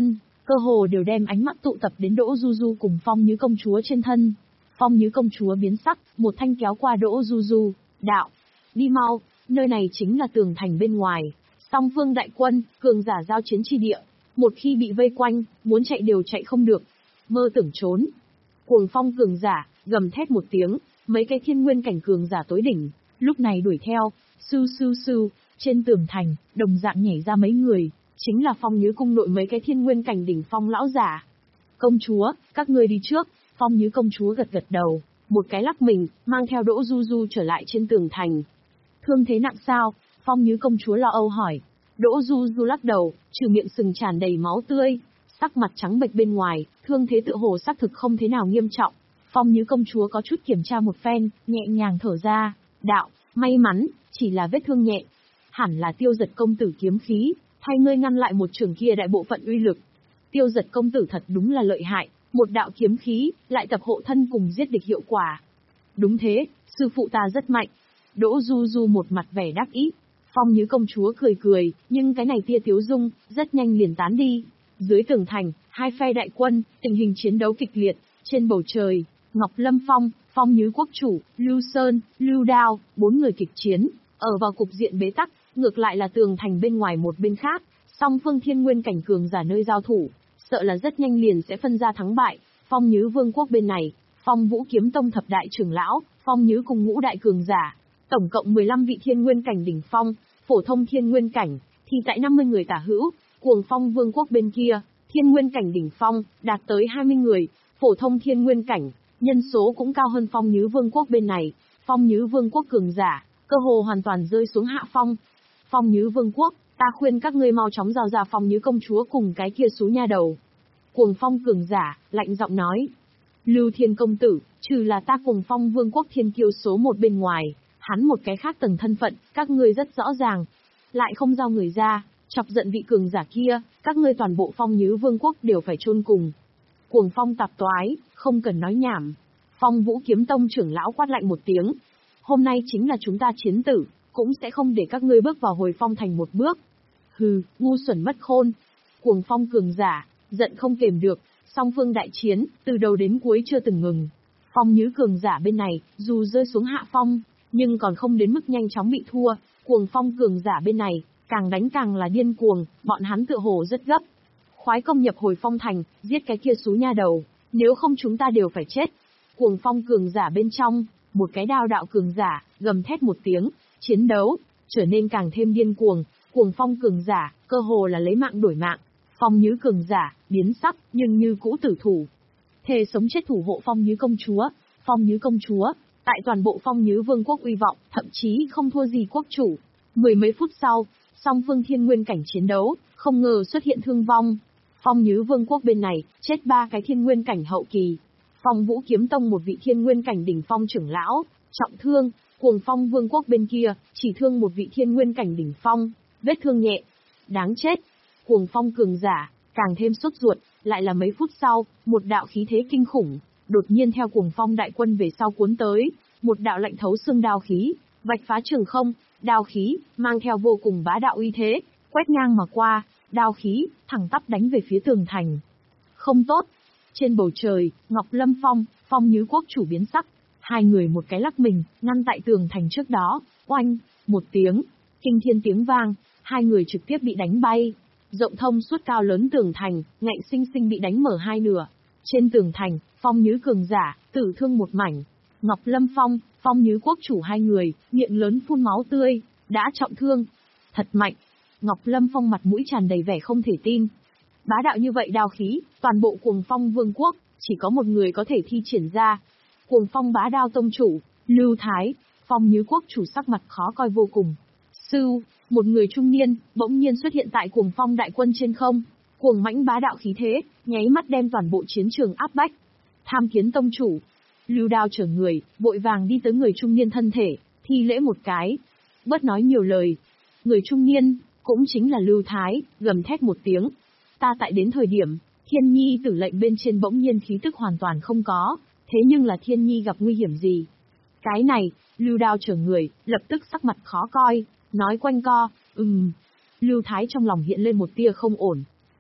cơ hồ đều đem ánh mắt tụ tập đến Đỗ Du Du cùng Phong Nhứ công chúa trên thân. Phong Nhứ công chúa biến sắc, một thanh kéo qua Đỗ Du Du, đạo: đi mau, nơi này chính là tường thành bên ngoài, song phương đại quân, cường giả giao chiến chi địa, một khi bị vây quanh, muốn chạy đều chạy không được, mơ tưởng trốn. Cuồng phong cường giả, gầm thét một tiếng, mấy cái thiên nguyên cảnh cường giả tối đỉnh, lúc này đuổi theo, sưu sưu sưu, trên tường thành, đồng dạng nhảy ra mấy người, chính là Phong Nhứ cung nội mấy cái thiên nguyên cảnh đỉnh phong lão giả. Công chúa, các ngươi đi trước. Phong Nhứ công chúa gật gật đầu, một cái lắc mình, mang theo Đỗ Du Du trở lại trên tường thành. Thương thế nặng sao? Phong Nhứ công chúa lo âu hỏi. Đỗ Du Du lắc đầu, trừ miệng sừng tràn đầy máu tươi, sắc mặt trắng bệch bên ngoài, thương thế tự hồ xác thực không thế nào nghiêm trọng. Phong Nhứ công chúa có chút kiểm tra một phen, nhẹ nhàng thở ra, đạo: may mắn, chỉ là vết thương nhẹ. Hẳn là Tiêu Giật công tử kiếm khí, thay ngươi ngăn lại một trường kia đại bộ phận uy lực. Tiêu Giật công tử thật đúng là lợi hại, một đạo kiếm khí, lại tập hộ thân cùng giết địch hiệu quả. Đúng thế, sư phụ ta rất mạnh. Đỗ Du Du một mặt vẻ đắc ý. Phong Nhứ công chúa cười cười, nhưng cái này tia tiếu dung, rất nhanh liền tán đi. Dưới tường thành, hai phe đại quân, tình hình chiến đấu kịch liệt, trên bầu trời, Ngọc Lâm Phong, Phong Nhứ quốc chủ, Lưu Sơn, Lưu Đao, bốn người kịch chiến, ở vào cục diện bế tắc, ngược lại là tường thành bên ngoài một bên khác, song phương thiên nguyên cảnh cường giả nơi giao thủ, sợ là rất nhanh liền sẽ phân ra thắng bại. Phong Nhứ vương quốc bên này, Phong Vũ kiếm tông thập đại trưởng lão, Phong Nhứ cùng ngũ đại cường giả, tổng cộng mười lăm vị thiên nguyên cảnh đỉnh phong, phổ thông thiên nguyên cảnh, thì tại năm mươi người tả hữu. Cuồng Phong vương quốc bên kia, thiên nguyên cảnh đỉnh phong, đạt tới hai mươi người, phổ thông thiên nguyên cảnh, nhân số cũng cao hơn Phong Nhứ vương quốc bên này. Phong Nhứ vương quốc cường giả, cơ hồ hoàn toàn rơi xuống hạ phong. Phong Nhứ vương quốc, ta khuyên các ngươi mau chóng giao ra Phong Nhứ công chúa cùng cái kia xú nha đầu. Cuồng Phong cường giả, lạnh giọng nói. Lưu Thiên công tử, trừ là ta Cuồng Phong vương quốc thiên kiêu số một bên ngoài, hắn một cái khác tầng thân phận, các ngươi rất rõ ràng. Lại không giao người ra, chọc giận vị cường giả kia, các ngươi toàn bộ Phong Nhứ vương quốc đều phải chôn cùng. Cuồng Phong tạp toái, không cần nói nhảm. Phong Vũ kiếm tông trưởng lão quát lạnh một tiếng. Hôm nay chính là chúng ta chiến tử, cũng sẽ không để các ngươi bước vào hồi phong thành một bước. Hừ, ngu xuẩn mất khôn. Cuồng Phong cường giả, giận không kềm được, song phương đại chiến, từ đầu đến cuối chưa từng ngừng. Phong Nhứ cường giả bên này, dù rơi xuống hạ phong, nhưng còn không đến mức nhanh chóng bị thua. Cuồng Phong cường giả bên này, càng đánh càng là điên cuồng, bọn hắn tựa hồ rất gấp. Khoái công nhập hồi phong thành, giết cái kia xú nha đầu, nếu không chúng ta đều phải chết. Cuồng Phong cường giả bên trong, một cái đao đạo cường giả, gầm thét một tiếng, chiến đấu, trở nên càng thêm điên cuồng. Cuồng Phong cường giả, cơ hồ là lấy mạng đổi mạng. Phong Nhứ cường giả, biến sắc, nhưng như cũ tử thủ. Thề sống chết thủ hộ Phong Nhứ công chúa. Phong Nhứ công chúa, tại toàn bộ Phong Nhứ vương quốc uy vọng, thậm chí không thua gì quốc chủ. Mười mấy phút sau, song phương thiên nguyên cảnh chiến đấu, không ngờ xuất hiện thương vong. Phong Nhứ vương quốc bên này, chết ba cái thiên nguyên cảnh hậu kỳ. Phong Vũ kiếm tông một vị thiên nguyên cảnh đỉnh phong trưởng lão, trọng thương. Cuồng Phong vương quốc bên kia, chỉ thương một vị thiên nguyên cảnh đỉnh phong, vết thương nhẹ. Đáng chết. Cuồng Phong cường giả, càng thêm sốt ruột, lại là mấy phút sau, một đạo khí thế kinh khủng, đột nhiên theo Cuồng Phong đại quân về sau cuốn tới, một đạo lạnh thấu xương đao khí, vạch phá trường không, đao khí, mang theo vô cùng bá đạo uy thế, quét ngang mà qua, đao khí, thẳng tắp đánh về phía tường thành. Không tốt. Trên bầu trời, Ngọc Lâm Phong, Phong Nhứ quốc chủ biến sắc, hai người một cái lắc mình, ngăn tại tường thành trước đó, oanh, một tiếng, kinh thiên tiếng vang, hai người trực tiếp bị đánh bay. Rộng thông suốt cao lớn tường thành, ngạnh sinh sinh bị đánh mở hai nửa. Trên tường thành, Phong Nhứ cường giả, tử thương một mảnh. Ngọc Lâm Phong, Phong Nhứ quốc chủ hai người, miệng lớn phun máu tươi, đã trọng thương. Thật mạnh. Ngọc Lâm Phong mặt mũi tràn đầy vẻ không thể tin. Bá đạo như vậy đao khí, toàn bộ Cuồng Phong vương quốc, chỉ có một người có thể thi triển ra. Cuồng Phong bá đao tông chủ, Lưu Thái, Phong Nhứ quốc chủ sắc mặt khó coi vô cùng. Sưu, một người trung niên, bỗng nhiên xuất hiện tại Cuồng Phong đại quân trên không. Cuồng mãnh bá đạo khí thế, nháy mắt đem toàn bộ chiến trường áp bách. Tham kiến tông chủ. Lưu Đao chở người, vội vàng đi tới người trung niên thân thể, thi lễ một cái. Bớt nói nhiều lời. Người trung niên, cũng chính là Lưu Thái, gầm thét một tiếng. Ta tại đến thời điểm, Thiên Nhi tử lệnh bên trên bỗng nhiên khí tức hoàn toàn không có, thế nhưng là Thiên Nhi gặp nguy hiểm gì? Cái này, Lưu Đao chở người, lập tức sắc mặt khó coi, nói quanh co, ừm. Lưu Thái trong lòng hiện lên một tia không ổn.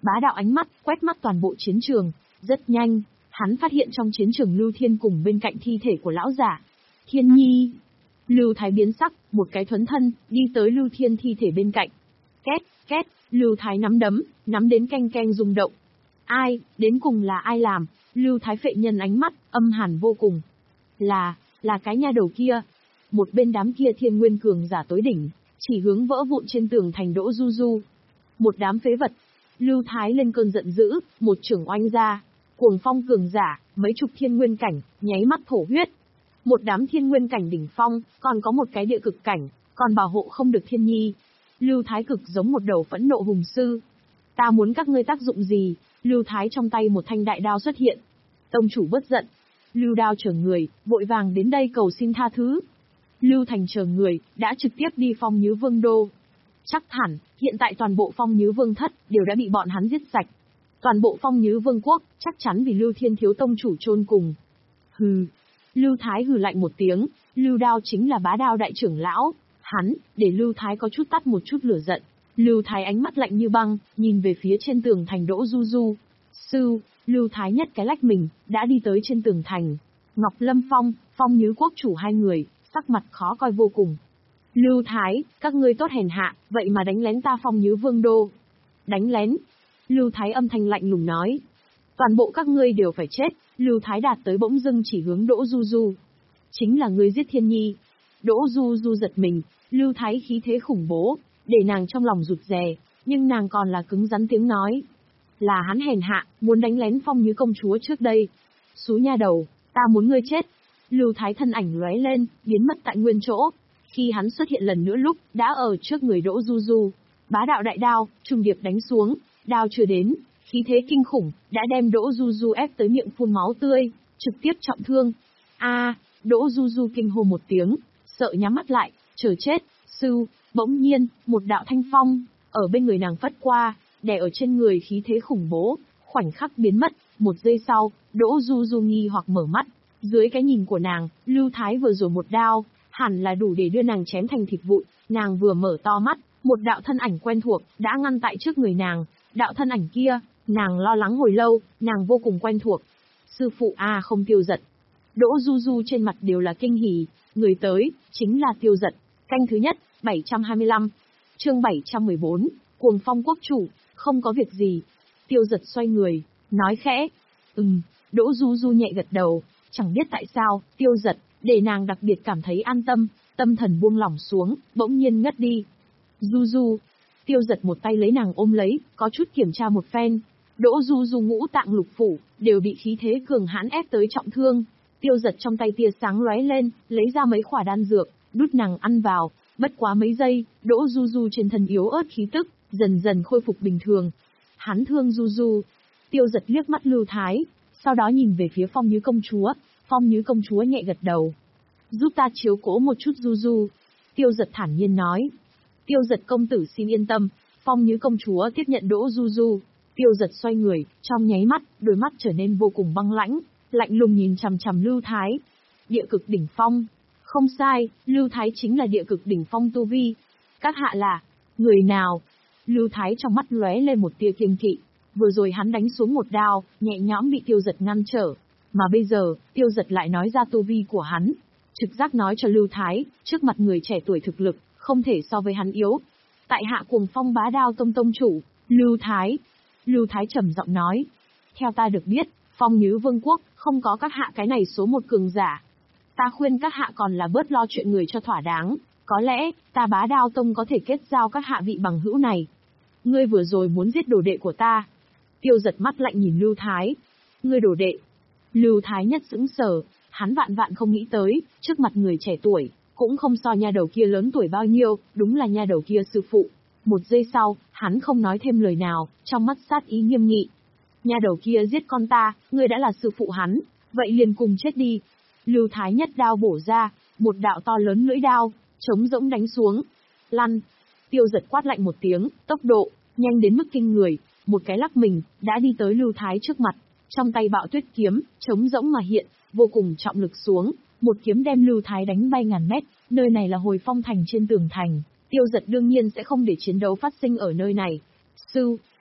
Bá đạo ánh mắt, quét mắt toàn bộ chiến trường. Rất nhanh, hắn phát hiện trong chiến trường Lưu Thiên cùng bên cạnh thi thể của lão giả. Thiên Nhi. Lưu Thái biến sắc, một cái thuấn thân, đi tới Lưu Thiên thi thể bên cạnh. Két, két, Lưu Thái nắm đấm, nắm đến canh canh rung động. Ai, đến cùng là ai làm? Lưu Thái phệ nhân ánh mắt, âm hàn vô cùng. Là, là cái nha đầu kia. Một bên đám kia thiên nguyên cường giả tối đỉnh, chỉ hướng vỡ vụn trên tường thành Đỗ Du Du. Một đám phế vật. Lưu Thái lên cơn giận dữ, một trưởng oanh ra. Cuồng phong cường giả, mấy chục thiên nguyên cảnh, nháy mắt thổ huyết. Một đám thiên nguyên cảnh đỉnh phong, còn có một cái địa cực cảnh, còn bảo hộ không được Thiên Nhi. Lưu Thái cực giống một đầu phẫn nộ hùng sư. Ta muốn các ngươi tác dụng gì? Lưu Thái trong tay một thanh đại đao xuất hiện. Tông chủ bất giận. Lưu Đao chờ người, vội vàng đến đây cầu xin tha thứ. Lưu Thành chờ người, đã trực tiếp đi Phong Nhứ Vương Đô. Chắc hẳn, hiện tại toàn bộ Phong Nhứ Vương thất, đều đã bị bọn hắn giết sạch. Toàn bộ Phong Nhứ Vương quốc, chắc chắn vì Lưu Thiên thiếu tông chủ chôn cùng. Hừ. Lưu Thái hừ lạnh một tiếng, Lưu Đao chính là bá đao đại trưởng lão. Hắn, để Lưu Thái có chút tắt một chút lửa giận. Lưu Thái ánh mắt lạnh như băng, nhìn về phía trên tường thành Đỗ Du Du. Sư, Lưu Thái nhất cái lách mình, đã đi tới trên tường thành. Ngọc Lâm Phong, Phong Nhứ quốc chủ hai người, sắc mặt khó coi vô cùng. Lưu Thái, các ngươi tốt hèn hạ, vậy mà đánh lén ta Phong Nhứ Vương Đô. Đánh lén. Lưu Thái âm thanh lạnh lùng nói. Toàn bộ các ngươi đều phải chết. Lưu Thái đạt tới bỗng dưng chỉ hướng Đỗ Du Du. Chính là ngươi giết Thiên Nhi. Đỗ Du Du giật mình, Lưu Thái khí thế khủng bố, để nàng trong lòng rụt rè, nhưng nàng còn là cứng rắn tiếng nói. Là hắn hèn hạ, muốn đánh lén Phong Nhứ công chúa trước đây. Xú nha đầu, ta muốn ngươi chết. Lưu Thái thân ảnh lóe lên, biến mất tại nguyên chỗ. Khi hắn xuất hiện lần nữa lúc, đã ở trước người Đỗ Du Du. Bá đạo đại đao, trùng điệp đánh xuống, đao chưa đến, khí thế kinh khủng, đã đem Đỗ Du Du ép tới miệng phun máu tươi, trực tiếp trọng thương. A, Đỗ Du Du kinh hô một tiếng, sợ nhắm mắt lại, chờ chết. Sư, bỗng nhiên, một đạo thanh phong, ở bên người nàng phất qua, đè ở trên người khí thế khủng bố, khoảnh khắc biến mất, một giây sau, Đỗ Du Du nghi hoặc mở mắt, dưới cái nhìn của nàng, Lưu Thái vừa rồi một đao, hẳn là đủ để đưa nàng chém thành thịt vụn, nàng vừa mở to mắt, một đạo thân ảnh quen thuộc, đã ngăn tại trước người nàng, đạo thân ảnh kia, nàng lo lắng hồi lâu, nàng vô cùng quen thuộc. Sư phụ A không Tiêu Dật. Đỗ Du Du trên mặt đều là kinh hỉ, người tới, chính là Tiêu Dật. Canh thứ nhất, bảy trăm hai mươi lăm. Chương bảy trăm mười bốn, Cuồng Phong quốc chủ, không có việc gì. Tiêu Dật xoay người, nói khẽ. Ừm, Đỗ Du Du nhẹ gật đầu, chẳng biết tại sao, Tiêu Dật, để nàng đặc biệt cảm thấy an tâm, tâm thần buông lỏng xuống, bỗng nhiên ngất đi. Du Du. Tiêu Dật một tay lấy nàng ôm lấy, có chút kiểm tra một phen. Đỗ Du Du ngũ tạng lục phủ, đều bị khí thế cường hãn ép tới trọng thương. Tiêu Dật trong tay tia sáng lóe lên, lấy ra mấy khỏa đan dược, đút nàng ăn vào. Bất quá mấy giây, Đỗ Du Du trên thân yếu ớt khí tức, dần dần khôi phục bình thường. Hắn thương Du Du. Tiêu Dật liếc mắt Lưu Thái, sau đó nhìn về phía Phong Nhứ công chúa. Phong Nhứ công chúa nhẹ gật đầu. Giúp ta chiếu cố một chút Du Du. Tiêu Dật thản nhiên nói. Tiêu Dật công tử xin yên tâm. Phong Nhứ công chúa tiếp nhận Đỗ Du Du. Tiêu Dật xoay người, trong nháy mắt, đôi mắt trở nên vô cùng băng lãnh, lạnh lùng nhìn chằm chằm Lưu Thái. Địa cực đỉnh phong. Không sai, Lưu Thái chính là địa cực đỉnh phong tu vi. Các hạ là người nào? Lưu Thái trong mắt lóe lên một tia kiêng kỵ. Vừa rồi hắn đánh xuống một đao, nhẹ nhõm bị Tiêu Dật ngăn trở. Mà bây giờ, Tiêu Dật lại nói ra tu vi của hắn. Trực giác nói cho Lưu Thái, trước mặt người trẻ tuổi thực lực, không thể so với hắn yếu. Tại hạ Cuồng Phong bá đao tông tông chủ, Lưu Thái. Lưu Thái trầm giọng nói. Theo ta được biết, Phong Nhứ Vương quốc, không có các hạ cái này số một cường giả. Ta khuyên các hạ còn là bớt lo chuyện người cho thỏa đáng. Có lẽ, ta bá đao tông có thể kết giao các hạ vị bằng hữu này. Ngươi vừa rồi muốn giết đồ đệ của ta. Tiêu Dật mắt lạnh nhìn Lưu Thái. Ngươi đồ đệ. Lưu Thái nhất sững sờ, hắn vạn vạn không nghĩ tới, trước mặt người trẻ tuổi, cũng không so nha đầu kia lớn tuổi bao nhiêu, đúng là nha đầu kia sư phụ. Một giây sau, hắn không nói thêm lời nào, trong mắt sát ý nghiêm nghị. Nha đầu kia giết con ta, ngươi đã là sư phụ hắn, vậy liền cùng chết đi. Lưu Thái nhất đao bổ ra, một đạo to lớn lưỡi đao, trống rỗng đánh xuống. Lăn. Tiêu Dật quát lạnh một tiếng, tốc độ, nhanh đến mức kinh người, một cái lắc mình, đã đi tới Lưu Thái trước mặt. Trong tay bạo tuyết kiếm, trống rỗng mà hiện, vô cùng trọng lực xuống, một kiếm đem Lưu Thái đánh bay ngàn mét, nơi này là Hồi Phong thành trên tường thành, Tiêu Dật đương nhiên sẽ không để chiến đấu phát sinh ở nơi này. Sư,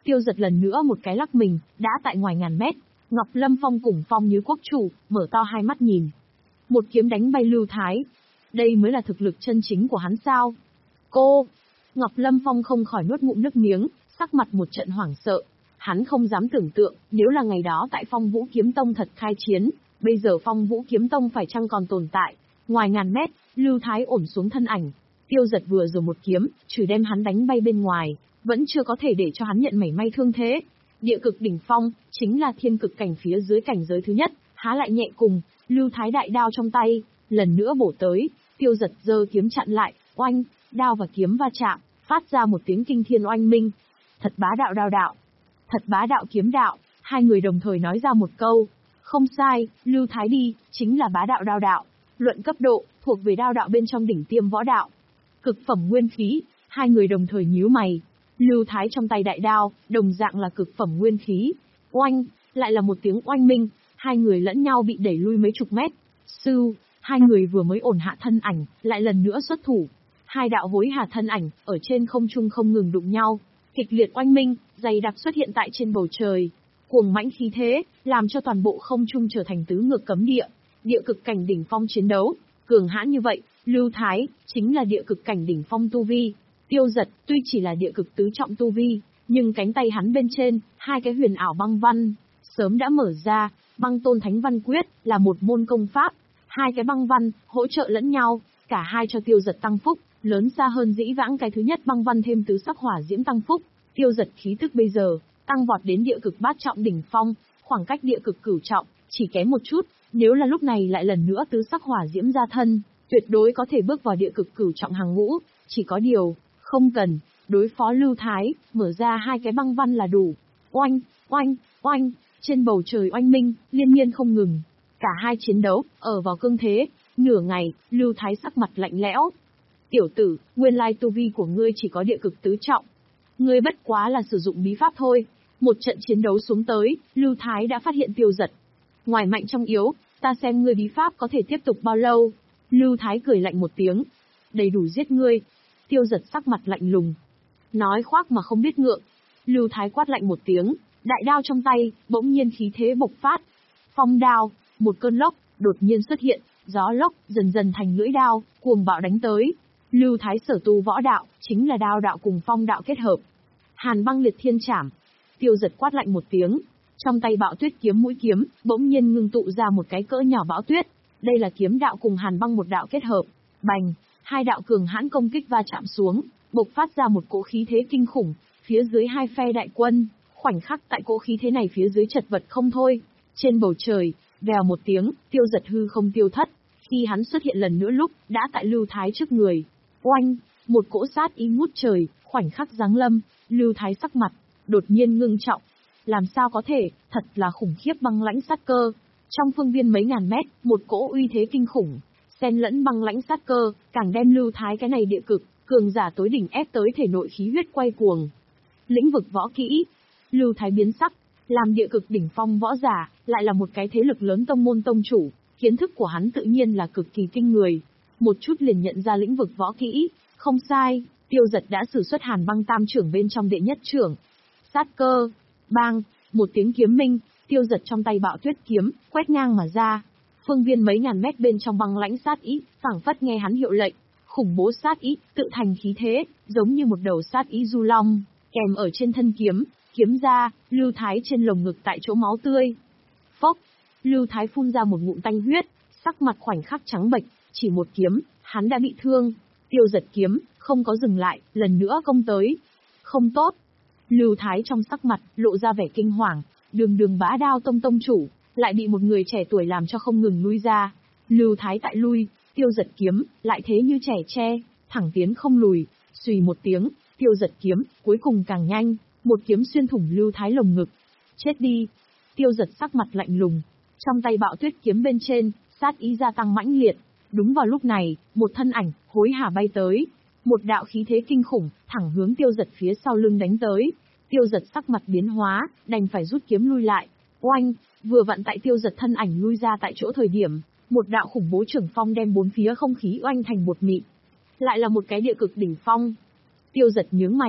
Tiêu Giật lần nữa một cái lắc mình, đã tại ngoài ngàn mét. Ngọc Lâm Phong cùng Phong Như Quốc chủ, mở to hai mắt nhìn. Một kiếm đánh bay Lưu Thái. Đây mới là thực lực chân chính của hắn sao? Cô! Ngọc Lâm Phong không khỏi nuốt ngụm nước miếng, sắc mặt một trận hoảng sợ. Hắn không dám tưởng tượng, nếu là ngày đó tại Phong Vũ Kiếm Tông thật khai chiến, bây giờ Phong Vũ Kiếm Tông phải chăng còn tồn tại. Ngoài ngàn mét, Lưu Thái ổn xuống thân ảnh. Tiêu Giật vừa rồi một kiếm, trừ đem hắn đánh bay bên ngoài, vẫn chưa có thể để cho hắn nhận mảy may thương thế. Địa cực đỉnh phong, chính là thiên cực cảnh phía dưới cảnh giới thứ nhất, há lại nhẹ cùng. Lưu Thái đại đao trong tay, lần nữa bổ tới. Tiêu Giật giơ kiếm chặn lại, oanh, đao và kiếm va chạm, phát ra một tiếng kinh thiên oanh minh. Thật bá đạo đao đạo, thật bá đạo kiếm đạo, hai người đồng thời nói ra một câu. Không sai, Lưu Thái đi, chính là bá đạo đao đạo. Luận cấp độ, thuộc về đao đạo bên trong đỉnh tiêm võ đạo. Cực phẩm nguyên khí, hai người đồng thời nhíu mày. Lưu Thái trong tay đại đao, đồng dạng là cực phẩm nguyên khí. Oanh, lại là một tiếng oanh minh, hai người lẫn nhau bị đẩy lui mấy chục mét. Sưu, hai người vừa mới ổn hạ thân ảnh, lại lần nữa xuất thủ. Hai đạo hối hả thân ảnh, ở trên không trung không ngừng đụng nhau. Kịch liệt oanh minh, dày đặc xuất hiện tại trên bầu trời. Cuồng mãnh khí thế, làm cho toàn bộ không trung trở thành tứ ngược cấm địa. Địa cực cảnh đỉnh phong chiến đấu, cường hãn như vậy, Lưu Thái, chính là địa cực cảnh đỉnh phong tu vi. Tiêu Giật, tuy chỉ là địa cực tứ trọng tu vi, nhưng cánh tay hắn bên trên, hai cái huyền ảo băng văn, sớm đã mở ra. Băng Tôn Thánh Văn Quyết, là một môn công pháp. Hai cái băng văn, hỗ trợ lẫn nhau, cả hai cho Tiêu Giật tăng phúc, lớn xa hơn dĩ vãng cái thứ nhất băng văn thêm tứ sắc hỏa diễm tăng phúc. Tiêu Giật khí tức bây giờ, tăng vọt đến địa cực bát trọng đỉnh phong, khoảng cách địa cực cửu trọng, chỉ kém một chút, nếu là lúc này lại lần nữa tứ sắc hỏa diễm ra thân, tuyệt đối có thể bước vào địa cực cửu trọng hàng ngũ, chỉ có điều, không cần, đối phó Lưu Thái, mở ra hai cái băng văn là đủ. Oanh, oanh, oanh, trên bầu trời oanh minh, liên miên không ngừng. Cả hai chiến đấu, ở vào cương thế, nửa ngày, Lưu Thái sắc mặt lạnh lẽo. Tiểu tử, nguyên lai tu vi của ngươi chỉ có địa cực tứ trọng. Ngươi bất quá là sử dụng bí pháp thôi. Một trận chiến đấu xuống tới, Lưu Thái đã phát hiện Tiêu Giật. Ngoài mạnh trong yếu, ta xem ngươi bí pháp có thể tiếp tục bao lâu. Lưu Thái cười lạnh một tiếng. Đầy đủ giết ngươi. Tiêu Giật sắc mặt lạnh lùng. Nói khoác mà không biết ngượng. Lưu Thái quát lạnh một tiếng, đại đao trong tay, bỗng nhiên khí thế bộc phát. Phong đao, một cơn lốc, đột nhiên xuất hiện, gió lốc, dần dần thành lưỡi đao, cuồng bạo đánh tới. Lưu Thái sở tu võ đạo, chính là đao đạo cùng phong đạo kết hợp. Hàn băng liệt thiên trảm. Tiêu Giật quát lạnh một tiếng. Trong tay bão tuyết kiếm mũi kiếm, bỗng nhiên ngưng tụ ra một cái cỡ nhỏ bão tuyết. Đây là kiếm đạo cùng hàn băng một đạo kết hợp. Bành, hai đạo cường hãn công kích va chạm xuống, bộc phát ra một cỗ khí thế kinh khủng. Phía dưới hai phe đại quân, khoảnh khắc tại cỗ khí thế này phía dưới chật vật không thôi. Trên bầu trời, vèo một tiếng, Tiêu Giật hư không tiêu thất. Khi hắn xuất hiện lần nữa lúc, đã tại Lưu Thái trước người. Oanh, một cỗ sát ý ngút trời, khoảnh khắc giáng lâm, Lưu Thái sắc mặt, đột nhiên ngưng trọng. Làm sao có thể, thật là khủng khiếp băng lãnh sát cơ. Trong phương viên mấy ngàn mét, một cỗ uy thế kinh khủng, xen lẫn băng lãnh sát cơ, càng đem Lưu Thái cái này địa cực, cường giả tối đỉnh ép tới thể nội khí huyết quay cuồng. Lĩnh vực võ kỹ, Lưu Thái biến sắc, làm địa cực đỉnh phong võ giả, lại là một cái thế lực lớn tông môn tông chủ, kiến thức của hắn tự nhiên là cực kỳ kinh người. Một chút liền nhận ra lĩnh vực võ kỹ, không sai, Tiêu Giật đã sử xuất hàn băng tam trưởng bên trong đệ nhất trưởng. Sát cơ, bang, một tiếng kiếm minh, Tiêu Giật trong tay bạo tuyết kiếm, quét ngang mà ra. Phương viên mấy ngàn mét bên trong băng lãnh sát ý, phảng phất nghe hắn hiệu lệnh, khủng bố sát ý, tự thành khí thế, giống như một đầu sát ý du long, kèm ở trên thân kiếm, kiếm ra, Lưu Thái trên lồng ngực tại chỗ máu tươi. Phốc, Lưu Thái phun ra một ngụm tanh huyết, sắc mặt khoảnh khắc trắng bệch, chỉ một kiếm, hắn đã bị thương. Tiêu Giật kiếm, không có dừng lại, lần nữa công tới. Không tốt. Lưu Thái trong sắc mặt, lộ ra vẻ kinh hoàng, đường đường bá đao tông tông chủ, lại bị một người trẻ tuổi làm cho không ngừng lui ra. Lưu Thái tại lui, Tiêu Giật kiếm, lại thế như trẻ tre, thẳng tiến không lùi, xùy một tiếng, Tiêu Giật kiếm, cuối cùng càng nhanh, một kiếm xuyên thủng Lưu Thái lồng ngực. Chết đi. Tiêu Giật sắc mặt lạnh lùng, trong tay bạo tuyết kiếm bên trên, sát ý gia tăng mãnh liệt. Đúng vào lúc này, một thân ảnh, hối hả bay tới. Một đạo khí thế kinh khủng, thẳng hướng Tiêu Giật phía sau lưng đánh tới. Tiêu Giật sắc mặt biến hóa, đành phải rút kiếm lui lại. Oanh, vừa vặn tại Tiêu Giật thân ảnh lui ra tại chỗ thời điểm, một đạo khủng bố trưởng phong đem bốn phía không khí oanh thành bột mịn. Lại là một cái địa cực đỉnh phong. Tiêu Giật nhướng mày,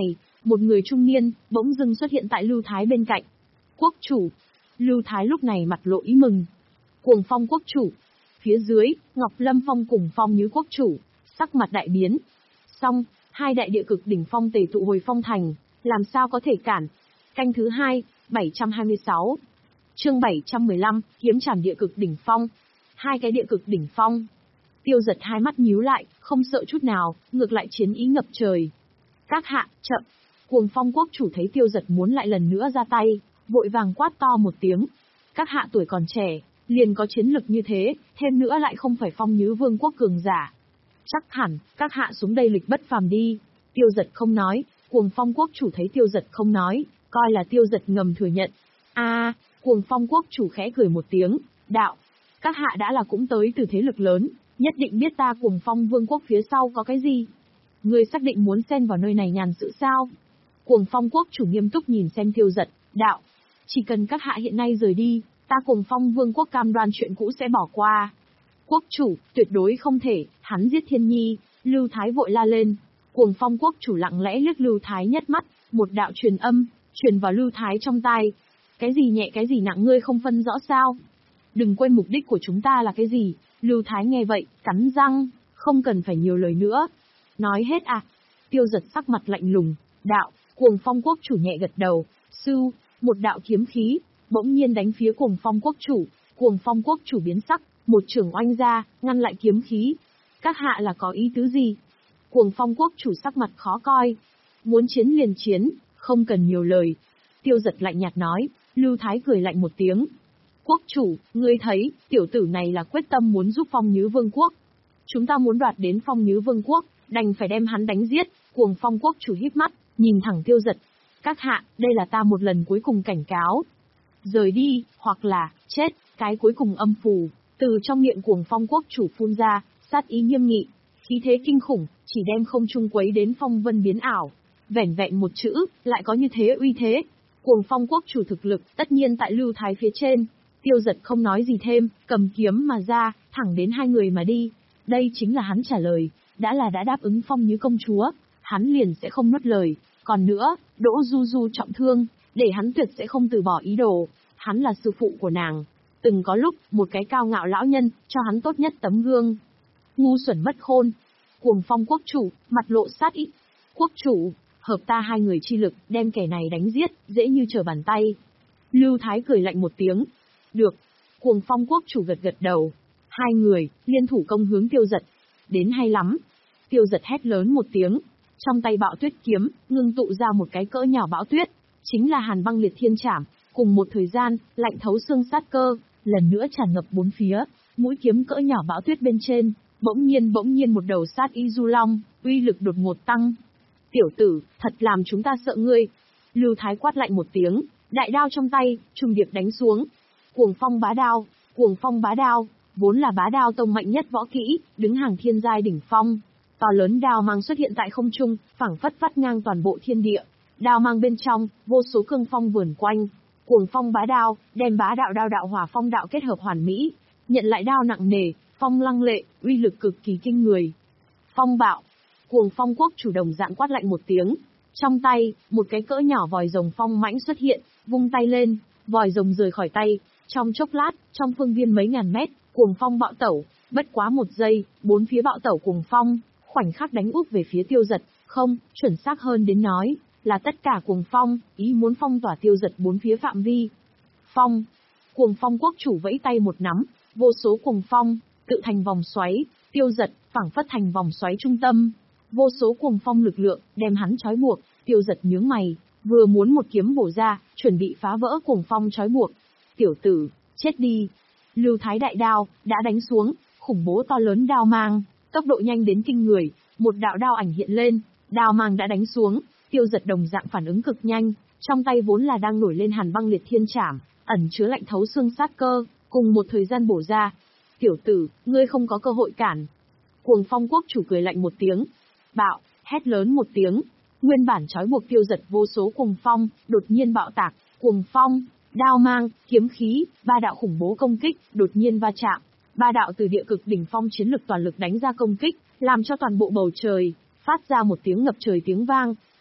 một người trung niên, bỗng dưng xuất hiện tại Lưu Thái bên cạnh. Quốc chủ. Lưu Thái lúc này mặt lộ ý mừng. Cuồng Phong quốc chủ. Phía dưới, Ngọc Lâm Phong cùng Phong Nhứ quốc chủ, sắc mặt đại biến. Xong, hai đại địa cực đỉnh phong tề tụ hồi phong thành, làm sao có thể cản. Canh thứ hai, bảy trăm hai mươi sáu. Chương bảy trăm mười lăm, kiếm trảm địa cực đỉnh phong. Hai cái địa cực đỉnh phong. Tiêu Giật hai mắt nhíu lại, không sợ chút nào, ngược lại chiến ý ngập trời. Các hạ, chậm. Cuồng Phong quốc chủ thấy Tiêu Giật muốn lại lần nữa ra tay, vội vàng quát to một tiếng. Các hạ tuổi còn trẻ, liền có chiến lực như thế, thêm nữa lại không phải Phong Nhứ vương quốc cường giả. Chắc hẳn, các hạ xuống đây lịch bất phàm đi. Tiêu Giật không nói, Cuồng Phong quốc chủ thấy Tiêu Giật không nói, coi là Tiêu Giật ngầm thừa nhận. A, à, Cuồng Phong quốc chủ khẽ cười một tiếng, đạo. Các hạ đã là cũng tới từ thế lực lớn, nhất định biết ta Cuồng Phong vương quốc phía sau có cái gì. Ngươi xác định muốn xen vào nơi này nhàn sự sao? Cuồng Phong quốc chủ nghiêm túc nhìn xem Tiêu Giật, đạo. Chỉ cần các hạ hiện nay rời đi, ta Cuồng Phong vương quốc cam đoan chuyện cũ sẽ bỏ qua. Quốc chủ, tuyệt đối không thể, hắn giết Thiên Nhi. Lưu Thái vội la lên. Cuồng Phong quốc chủ lặng lẽ liếc Lưu Thái nhất mắt, một đạo truyền âm, truyền vào Lưu Thái trong tai. Cái gì nhẹ cái gì nặng ngươi không phân rõ sao? Đừng quên mục đích của chúng ta là cái gì? Lưu Thái nghe vậy, cắn răng, không cần phải nhiều lời nữa. Nói hết à? Tiêu Giật sắc mặt lạnh lùng, đạo. Cuồng Phong quốc chủ nhẹ gật đầu, sưu, một đạo kiếm khí, bỗng nhiên đánh phía Cuồng Phong quốc chủ. Cuồng Phong quốc chủ biến sắc, một chưởng oanh ra, ngăn lại kiếm khí. Các hạ là có ý tứ gì? Cuồng Phong quốc chủ sắc mặt khó coi. Muốn chiến liền chiến, không cần nhiều lời. Tiêu Giật lạnh nhạt nói. Lưu Thái cười lạnh một tiếng. Quốc chủ, ngươi thấy, tiểu tử này là quyết tâm muốn giúp Phong Nhứ vương quốc. Chúng ta muốn đoạt đến Phong Nhứ vương quốc, đành phải đem hắn đánh giết. Cuồng Phong quốc chủ híp mắt, nhìn thẳng Tiêu Giật. Các hạ, đây là ta một lần cuối cùng cảnh cáo. Rời đi, hoặc là, chết, cái cuối cùng âm phù, từ trong miệng Cuồng Phong quốc chủ phun ra, sát ý nghiêm nghị, khí thế kinh khủng, chỉ đem không trung quấy đến phong vân biến ảo. Vẻn vẹn một chữ, lại có như thế uy thế. Cuồng Phong quốc chủ thực lực, tất nhiên tại Lưu Thái phía trên. Tiêu Giật không nói gì thêm, cầm kiếm mà ra, thẳng đến hai người mà đi. Đây chính là hắn trả lời, đã là đã đáp ứng Phong Nhứ công chúa, hắn liền sẽ không nuốt lời. Còn nữa, Đỗ Du Du trọng thương, để hắn tuyệt sẽ không từ bỏ ý đồ. Hắn là sư phụ của nàng. Từng có lúc, một cái cao ngạo lão nhân, cho hắn tốt nhất tấm gương. Ngu xuẩn mất khôn. Cuồng Phong quốc chủ, mặt lộ sát ý. Quốc chủ, hợp ta hai người chi lực, đem kẻ này đánh giết, dễ như trở bàn tay. Lưu Thái cười lạnh một tiếng. Được. Cuồng Phong quốc chủ gật gật đầu. Hai người, liên thủ công hướng Tiêu Giật. Đến hay lắm. Tiêu Giật hét lớn một tiếng. Trong tay bạo tuyết kiếm, ngưng tụ ra một cái cỡ nhỏ bão tuyết. Chính là Hàn Băng Liệt Thiên Trảm. Cùng một thời gian, lạnh thấu xương sát cơ, lần nữa tràn ngập bốn phía. Mũi kiếm cỡ nhỏ bão tuyết bên trên, bỗng nhiên bỗng nhiên một đầu sát y du long, uy lực đột ngột tăng. Tiểu tử, thật làm chúng ta sợ ngươi. Lưu Thái quát lạnh một tiếng, đại đao trong tay, trùng điệp đánh xuống. Cuồng Phong bá đao, Cuồng Phong bá đao, vốn là bá đao tông mạnh nhất võ kỹ, đứng hàng thiên giai đỉnh phong. To lớn đao mang xuất hiện tại không trung, phảng phất vắt ngang toàn bộ thiên địa. Đao mang bên trong, vô số cương phong vườn quanh. Cuồng Phong bá đao, đem bá đạo đao đạo hỏa phong đạo kết hợp hoàn mỹ, nhận lại đao nặng nề, phong lăng lệ, uy lực cực kỳ kinh người. Phong bạo. Cuồng Phong quốc chủ đồng dạng quát lạnh một tiếng. Trong tay, một cái cỡ nhỏ vòi rồng phong mãnh xuất hiện, vung tay lên, vòi rồng rời khỏi tay. Trong chốc lát, trong phương viên mấy ngàn mét, Cuồng Phong bạo tẩu, bất quá một giây, bốn phía bạo tẩu Cuồng Phong, khoảnh khắc đánh úp về phía Tiêu Giật. Không, chuẩn xác hơn đến nói, là tất cả Cuồng Phong, ý muốn phong tỏa Tiêu Giật bốn phía phạm vi. Phong. Cuồng Phong quốc chủ vẫy tay một nắm, vô số Cuồng Phong, tự thành vòng xoáy, Tiêu Giật, phảng phất thành vòng xoáy trung tâm. Vô số Cuồng Phong lực lượng, đem hắn trói buộc, Tiêu Giật nhướng mày, vừa muốn một kiếm bổ ra, chuẩn bị phá vỡ Cuồng Phong trói buộc. Tiểu tử, chết đi. Lưu Thái đại đao, đã đánh xuống, khủng bố to lớn đao mang, tốc độ nhanh đến kinh người, một đạo đao ảnh hiện lên, đao mang đã đánh xuống, Tiêu Giật đồng dạng phản ứng cực nhanh, trong tay vốn là đang nổi lên Hàn Băng Liệt Thiên Trảm, ẩn chứa lạnh thấu xương sát cơ, cùng một thời gian bổ ra. Tiểu tử, ngươi không có cơ hội cản. Cuồng Phong quốc chủ cười lạnh một tiếng, bạo, hét lớn một tiếng, nguyên bản trói buộc Tiêu Giật vô số Cuồng Phong, đột nhiên bạo tạc, Cuồng Phong, đao mang, kiếm khí, ba đạo khủng bố công kích, đột nhiên va chạm. Ba đạo từ địa cực đỉnh phong chiến lực toàn lực đánh ra công kích, làm cho toàn bộ bầu trời phát ra một tiếng ngập trời tiếng vang,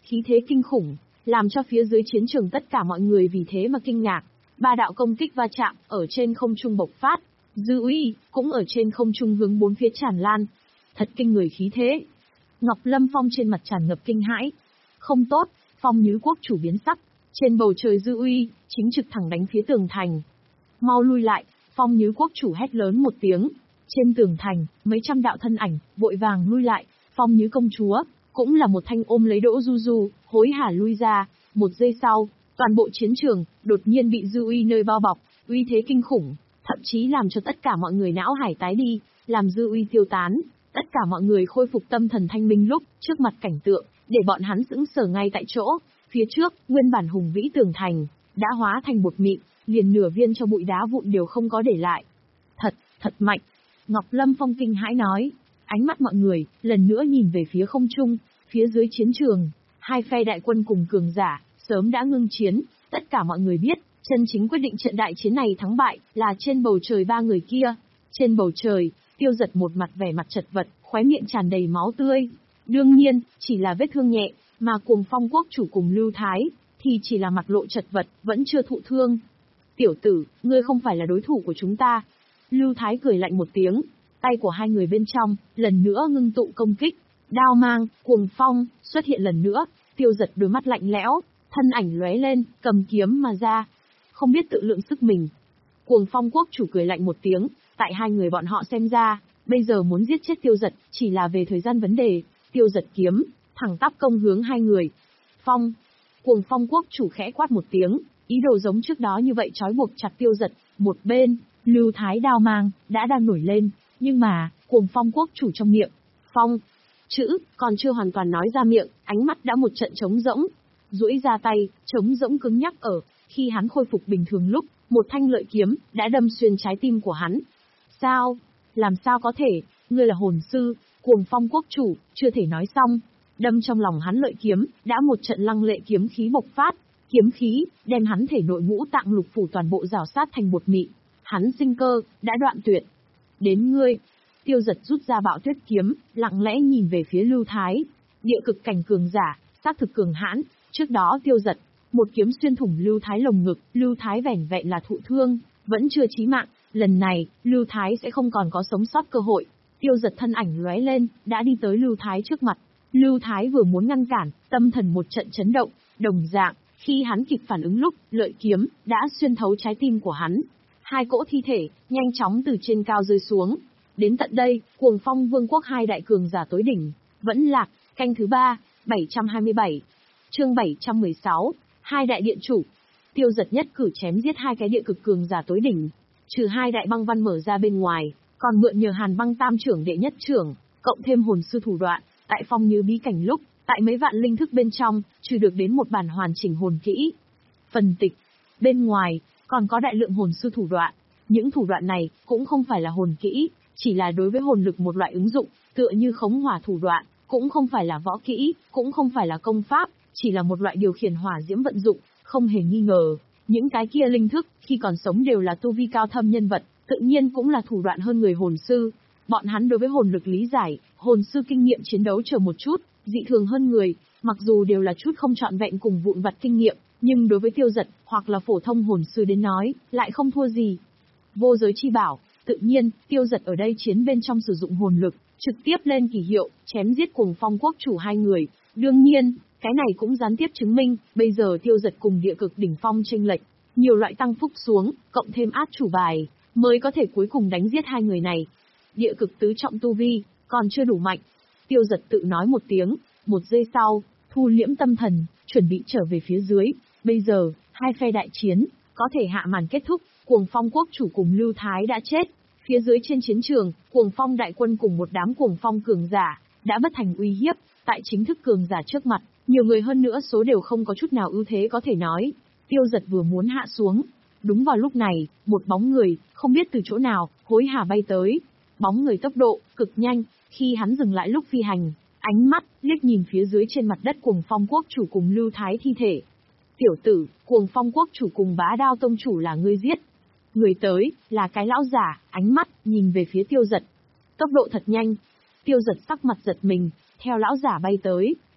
khí thế kinh khủng, làm cho phía dưới chiến trường tất cả mọi người vì thế mà kinh ngạc. Ba đạo công kích va chạm, ở trên không trung bộc phát, dư uy cũng ở trên không trung hướng bốn phía tràn lan. Thật kinh người khí thế. Ngọc Lâm Phong trên mặt tràn ngập kinh hãi. Không tốt, Phong Nhứ quốc chủ biến sắc, trên bầu trời dư uy, chính trực thẳng đánh phía tường thành. Mau lui lại, Phong Nhứ quốc chủ hét lớn một tiếng. Trên tường thành, mấy trăm đạo thân ảnh, vội vàng lui lại, Phong Nhứ công chúa, cũng là một thanh ôm lấy Đỗ Du Du, hối hả lui ra. Một giây sau, toàn bộ chiến trường, đột nhiên bị dư uy nơi bao bọc, uy thế kinh khủng, thậm chí làm cho tất cả mọi người não hải tái đi, làm dư uy tiêu tán. Tất cả mọi người khôi phục tâm thần thanh minh lúc, trước mặt cảnh tượng, để bọn hắn sững sờ ngay tại chỗ. Phía trước, nguyên bản hùng vĩ tường thành, đã hóa thành bột mịn, liền nửa viên cho bụi đá vụn đều không có để lại. Thật, thật mạnh. Ngọc Lâm Phong kinh hãi nói. Ánh mắt mọi người, lần nữa nhìn về phía không trung, phía dưới chiến trường. Hai phe đại quân cùng cường giả, sớm đã ngưng chiến. Tất cả mọi người biết, chân chính quyết định trận đại chiến này thắng bại, là trên bầu trời ba người kia. Trên bầu trời, Tiêu Giật một mặt vẻ mặt chật vật, khóe miệng tràn đầy máu tươi. Đương nhiên, chỉ là vết thương nhẹ, mà Cuồng Phong quốc chủ cùng Lưu Thái, thì chỉ là mặt lộ chật vật, vẫn chưa thụ thương. Tiểu tử, ngươi không phải là đối thủ của chúng ta. Lưu Thái cười lạnh một tiếng, tay của hai người bên trong, lần nữa ngưng tụ công kích. Đao mang, Cuồng Phong, xuất hiện lần nữa. Tiêu Giật đôi mắt lạnh lẽo, thân ảnh lóe lên, cầm kiếm mà ra. Không biết tự lượng sức mình. Cuồng Phong quốc chủ cười lạnh một tiếng, tại hai người bọn họ xem ra, bây giờ muốn giết chết Tiêu Giật, chỉ là về thời gian vấn đề. Tiêu Giật kiếm, thẳng tắp công hướng hai người. Phong. Cuồng Phong quốc chủ khẽ quát một tiếng, ý đồ giống trước đó như vậy trói buộc chặt Tiêu Giật. Một bên, Lưu Thái đao mang, đã đang nổi lên, nhưng mà, Cuồng Phong quốc chủ trong miệng, Phong, chữ, còn chưa hoàn toàn nói ra miệng, ánh mắt đã một trận trống rỗng. Duỗi ra tay, trống rỗng cứng nhắc ở, khi hắn khôi phục bình thường lúc, một thanh lợi kiếm, đã đâm xuyên trái tim của hắn. Sao? Làm sao có thể? Ngươi là hồn sư, Cuồng Phong quốc chủ, chưa thể nói xong. Đâm trong lòng hắn lợi kiếm, đã một trận lăng lệ kiếm khí bộc phát. Kiếm khí, đem hắn thể nội ngũ tạng lục phủ toàn bộ rào sát thành bột mịn. Hắn sinh cơ, đã đoạn tuyệt. Đến ngươi. Tiêu Giật rút ra Bạo Tuyết kiếm, lặng lẽ nhìn về phía Lưu Thái. Địa cực cảnh cường giả, xác thực cường hãn. Trước đó Tiêu Giật, một kiếm xuyên thủng Lưu Thái lồng ngực, Lưu Thái vẻn vẹn là thụ thương, vẫn chưa chí mạng. Lần này, Lưu Thái sẽ không còn có sống sót cơ hội. Tiêu Giật thân ảnh lóe lên, đã đi tới Lưu Thái trước mặt. Lưu Thái vừa muốn ngăn cản, tâm thần một trận chấn động, đồng dạng, khi hắn kịp phản ứng lúc, lợi kiếm đã xuyên thấu trái tim của hắn. Hai cỗ thi thể nhanh chóng từ trên cao rơi xuống. Đến tận đây, Cuồng Phong Vương quốc hai đại cường giả tối đỉnh vẫn lạc. Canh thứ ba, bảy trăm hai mươi bảy. Chương bảy trăm mười sáu, hai đại điện chủ. Tiêu Giật nhất cử chém giết hai cái địa cực cường giả tối đỉnh, trừ hai đại băng văn mở ra bên ngoài, còn mượn nhờ Hàn Băng Tam trưởng đệ nhất trưởng, cộng thêm hồn sư thủ đoạn, tại Phong Nhứ bí cảnh lúc, tại mấy vạn linh thức bên trong, trừ được đến một bản hoàn chỉnh hồn kỹ. Phần tịch, bên ngoài, còn có đại lượng hồn sư thủ đoạn. Những thủ đoạn này cũng không phải là hồn kỹ, chỉ là đối với hồn lực một loại ứng dụng, tựa như khống hỏa thủ đoạn, cũng không phải là võ kỹ, cũng không phải là công pháp, chỉ là một loại điều khiển hỏa diễm vận dụng, không hề nghi ngờ. Những cái kia linh thức, khi còn sống đều là tu vi cao thâm nhân vật, tự nhiên cũng là thủ đoạn hơn người hồn sư. Bọn hắn đối với hồn lực lý giải, hồn sư kinh nghiệm chiến đấu chờ một chút, dị thường hơn người, mặc dù đều là chút không trọn vẹn cùng vụn vặt kinh nghiệm, nhưng đối với Tiêu Giật, hoặc là phổ thông hồn sư đến nói, lại không thua gì. Vô giới chi bảo, tự nhiên, Tiêu Giật ở đây chiến bên trong sử dụng hồn lực, trực tiếp lên kỳ hiệu, chém giết Cuồng Phong quốc chủ hai người. Đương nhiên, cái này cũng gián tiếp chứng minh, bây giờ Tiêu Giật cùng địa cực đỉnh phong chênh lệch, nhiều loại tăng phúc xuống, cộng thêm át chủ bài, mới có thể cuối cùng đánh giết hai người này. Địa cực tứ trọng tu vi, còn chưa đủ mạnh. Tiêu Giật tự nói một tiếng, một giây sau, thu liễm tâm thần, chuẩn bị trở về phía dưới. Bây giờ, hai phe đại chiến, có thể hạ màn kết thúc, Cuồng Phong quốc chủ cùng Lưu Thái đã chết. Phía dưới trên chiến trường, Cuồng Phong đại quân cùng một đám Cuồng Phong cường giả, đã bất thành uy hiếp, tại chính thức cường giả trước mặt, nhiều người hơn nữa số đều không có chút nào ưu thế có thể nói. Tiêu Giật vừa muốn hạ xuống. Đúng vào lúc này, một bóng người, không biết từ chỗ nào, hối hả bay tới. Bóng người tốc độ, cực nhanh, khi hắn dừng lại lúc phi hành, ánh mắt, liếc nhìn phía dưới trên mặt đất Cuồng Phong quốc chủ cùng Lưu Thái thi thể. Tiểu tử, Cuồng Phong quốc chủ cùng Bá Đao tông chủ là ngươi giết. Người tới, là cái lão giả, ánh mắt, nhìn về phía Tiêu Giật. Tốc độ thật nhanh. Tiêu Giật sắc mặt giật mình, theo lão giả bay tới,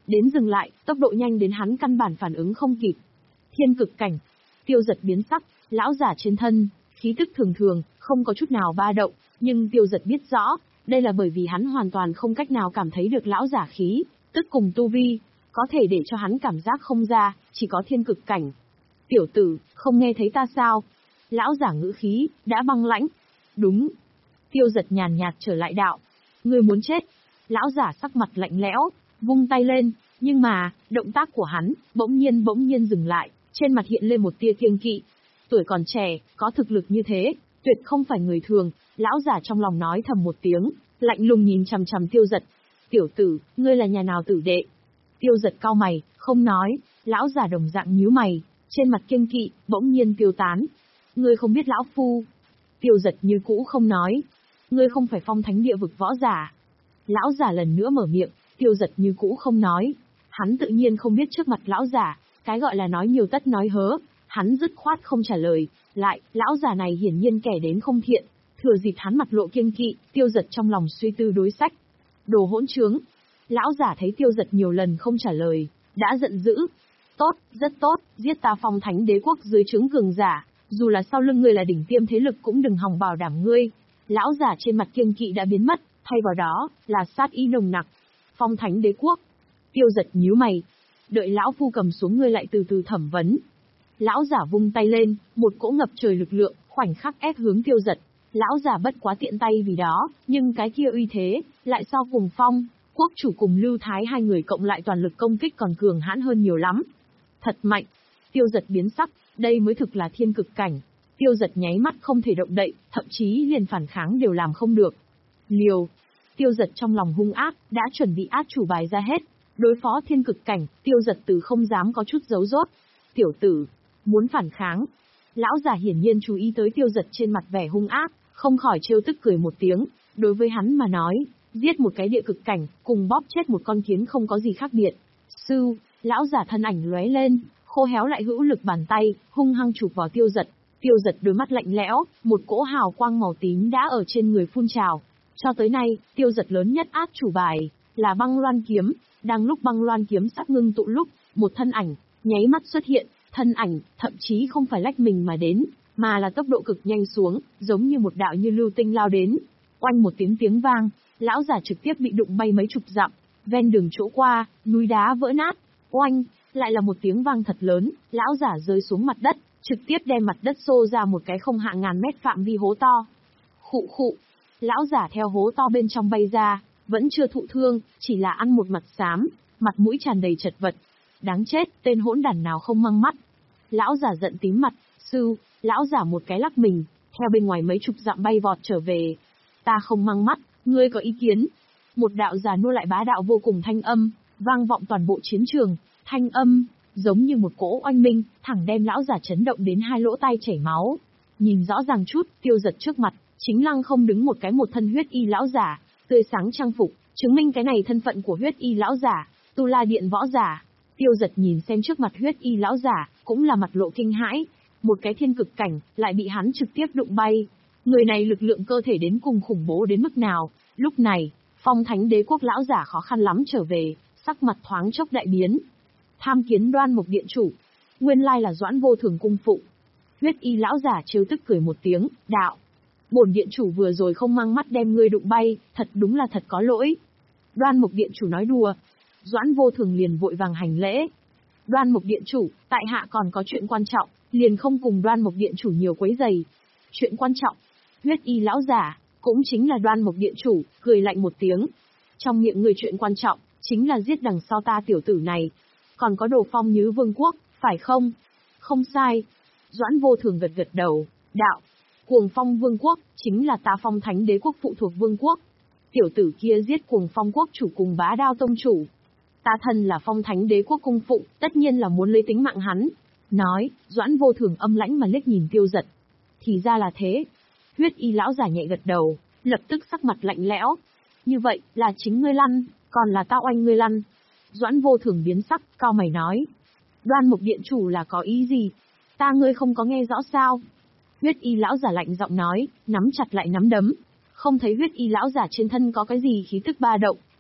Đến dừng lại, tốc độ nhanh đến hắn căn bản phản ứng không kịp. Thiên cực cảnh. Tiêu Giật biến sắc, lão giả trên thân, khí tức thường thường, không có chút nào ba động, nhưng Tiêu Giật biết rõ, đây là bởi vì hắn hoàn toàn không cách nào cảm thấy được lão giả khí, tức cùng tu vi, có thể để cho hắn cảm giác không ra, chỉ có thiên cực cảnh. Tiểu tử, không nghe thấy ta sao? Lão giả ngữ khí, đã băng lãnh. Đúng. Tiêu Giật nhàn nhạt trở lại đạo. Ngươi muốn chết. Lão giả sắc mặt lạnh lẽo, vung tay lên, nhưng mà, động tác của hắn, bỗng nhiên bỗng nhiên dừng lại, trên mặt hiện lên một tia kiêng kỵ. Tuổi còn trẻ, có thực lực như thế, tuyệt không phải người thường, lão giả trong lòng nói thầm một tiếng, lạnh lùng nhìn chằm chằm Tiêu Giật. Tiểu tử, ngươi là nhà nào tử đệ? Tiêu Giật cau mày, không nói, lão giả đồng dạng nhíu mày, trên mặt kiêng kỵ, bỗng nhiên tiêu tán. Ngươi không biết lão phu. Tiêu Giật như cũ không nói. Ngươi không phải Phong Thánh địa vực võ giả. Lão giả lần nữa mở miệng, Tiêu Giật như cũ không nói. Hắn tự nhiên không biết trước mặt lão giả, cái gọi là nói nhiều tất nói hớ, hắn dứt khoát không trả lời, lại, lão giả này hiển nhiên kẻ đến không thiện, thừa dịp hắn mặt lộ kiêng kỵ, Tiêu Giật trong lòng suy tư đối sách. Đồ hỗn trướng. Lão giả thấy Tiêu Giật nhiều lần không trả lời, đã giận dữ. Tốt, rất tốt, giết ta Phong Thánh đế quốc dưới trướng cường giả, dù là sau lưng ngươi là đỉnh tiêm thế lực cũng đừng hòng bảo đảm ngươi. Lão giả trên mặt kiêng kỵ đã biến mất, thay vào đó là sát ý nồng nặc. Phong Thánh đế quốc. Tiêu Giật nhíu mày. Đợi lão phu cầm xuống ngươi lại từ từ thẩm vấn. Lão giả vung tay lên, một cỗ ngập trời lực lượng, khoảnh khắc ép hướng Tiêu Giật. Lão giả bất quá tiện tay vì đó, nhưng cái kia uy thế, lại so cùng Phong, quốc chủ cùng Lưu Thái hai người cộng lại toàn lực công kích còn cường hãn hơn nhiều lắm. Thật mạnh. Tiêu Giật biến sắc, đây mới thực là thiên cực cảnh. Tiêu Giật nháy mắt không thể động đậy, thậm chí liền phản kháng đều làm không được. Liều. Tiêu Giật trong lòng hung ác, đã chuẩn bị át chủ bài ra hết. Đối phó thiên cực cảnh, Tiêu Giật từ không dám có chút giấu rốt. Tiểu tử, muốn phản kháng. Lão giả hiển nhiên chú ý tới Tiêu Giật trên mặt vẻ hung ác, không khỏi trêu tức cười một tiếng. Đối với hắn mà nói, giết một cái địa cực cảnh, cùng bóp chết một con kiến không có gì khác biệt. Sư, lão giả thân ảnh lóe lên, khô héo lại hữu lực bàn tay, hung hăng chụp vào Tiêu Giật. Tiêu Giật đôi mắt lạnh lẽo, một cỗ hào quang màu tím đã ở trên người phun trào. Cho tới nay, Tiêu Giật lớn nhất át chủ bài là băng loan kiếm. Đang lúc băng loan kiếm sắp ngưng tụ lúc, một thân ảnh nháy mắt xuất hiện, thân ảnh thậm chí không phải lách mình mà đến, mà là tốc độ cực nhanh xuống, giống như một đạo như lưu tinh lao đến. Oanh một tiếng tiếng vang, lão giả trực tiếp bị đụng bay mấy chục dặm, ven đường chỗ qua, núi đá vỡ nát. Oanh, lại là một tiếng vang thật lớn, lão giả rơi xuống mặt đất, trực tiếp đem mặt đất xô ra một cái không hạ ngàn mét phạm vi hố to. Khụ khụ, lão giả theo hố to bên trong bay ra, vẫn chưa thụ thương, chỉ là ăn một mặt xám, mặt mũi tràn đầy chật vật. Đáng chết, tên hỗn đản nào không mang mắt. Lão giả giận tím mặt, sư, lão giả một cái lắc mình, theo bên ngoài mấy chục dặm bay vọt trở về. Ta không mang mắt, ngươi có ý kiến? Một đạo già nua lại bá đạo vô cùng thanh âm, vang vọng toàn bộ chiến trường, thanh âm, giống như một cỗ oanh minh, thẳng đem lão giả chấn động đến hai lỗ tai chảy máu. Nhìn rõ ràng chút, Tiêu Giật trước mặt, chính lăng không đứng một cái một thân huyết y lão giả, tươi sáng trang phục, chứng minh cái này thân phận của huyết y lão giả, Tu La Điện võ giả. Tiêu Giật nhìn xem trước mặt huyết y lão giả, cũng là mặt lộ kinh hãi, một cái thiên cực cảnh, lại bị hắn trực tiếp đụng bay. Người này lực lượng cơ thể đến cùng khủng bố đến mức nào, lúc này, Phong Thánh đế quốc lão giả khó khăn lắm trở về, sắc mặt thoáng chốc đại biến. Tham kiến Đoan Mục điện chủ, nguyên lai là Doãn Vô Thường cung phụ. Huyết y lão giả trêu tức cười một tiếng, đạo. Bổn điện chủ vừa rồi không mang mắt đem ngươi đụng bay, thật đúng là thật có lỗi. Đoan Mục điện chủ nói đùa. Doãn Vô Thường liền vội vàng hành lễ. Đoan Mục điện chủ, tại hạ còn có chuyện quan trọng, liền không cùng Đoan Mục điện chủ nhiều quấy rầy. Chuyện quan trọng? Huyết y lão giả, cũng chính là Đoan Mục điện chủ, cười lạnh một tiếng. Trong miệng người chuyện quan trọng, chính là giết đằng sau ta tiểu tử này. Còn có Đồ Phong Nhứ Vương quốc, phải không? Không sai. Doãn Vô Thường gật gật đầu, đạo. Cuồng Phong Vương quốc, chính là ta Phong Thánh đế quốc phụ thuộc vương quốc. Tiểu tử kia giết Cuồng Phong quốc chủ cùng Bá Đao tông chủ. Ta thân là Phong Thánh đế quốc cung phụ, tất nhiên là muốn lấy tính mạng hắn. Nói, Doãn Vô Thường âm lãnh mà liếc nhìn Tiêu Giật. Thì ra là thế. Huyết y lão giả nhẹ gật đầu, lập tức sắc mặt lạnh lẽo. Như vậy, là chính ngươi lăn, còn là tao oanh ngươi lăn. Doãn Vô Thường biến sắc, cao mày nói. Đoan Mục điện chủ là có ý gì? Ta ngươi không có nghe rõ sao? Huyết y lão giả lạnh giọng nói, nắm chặt lại nắm đấm. Không thấy huyết y lão giả trên thân có cái gì khí tức ba động,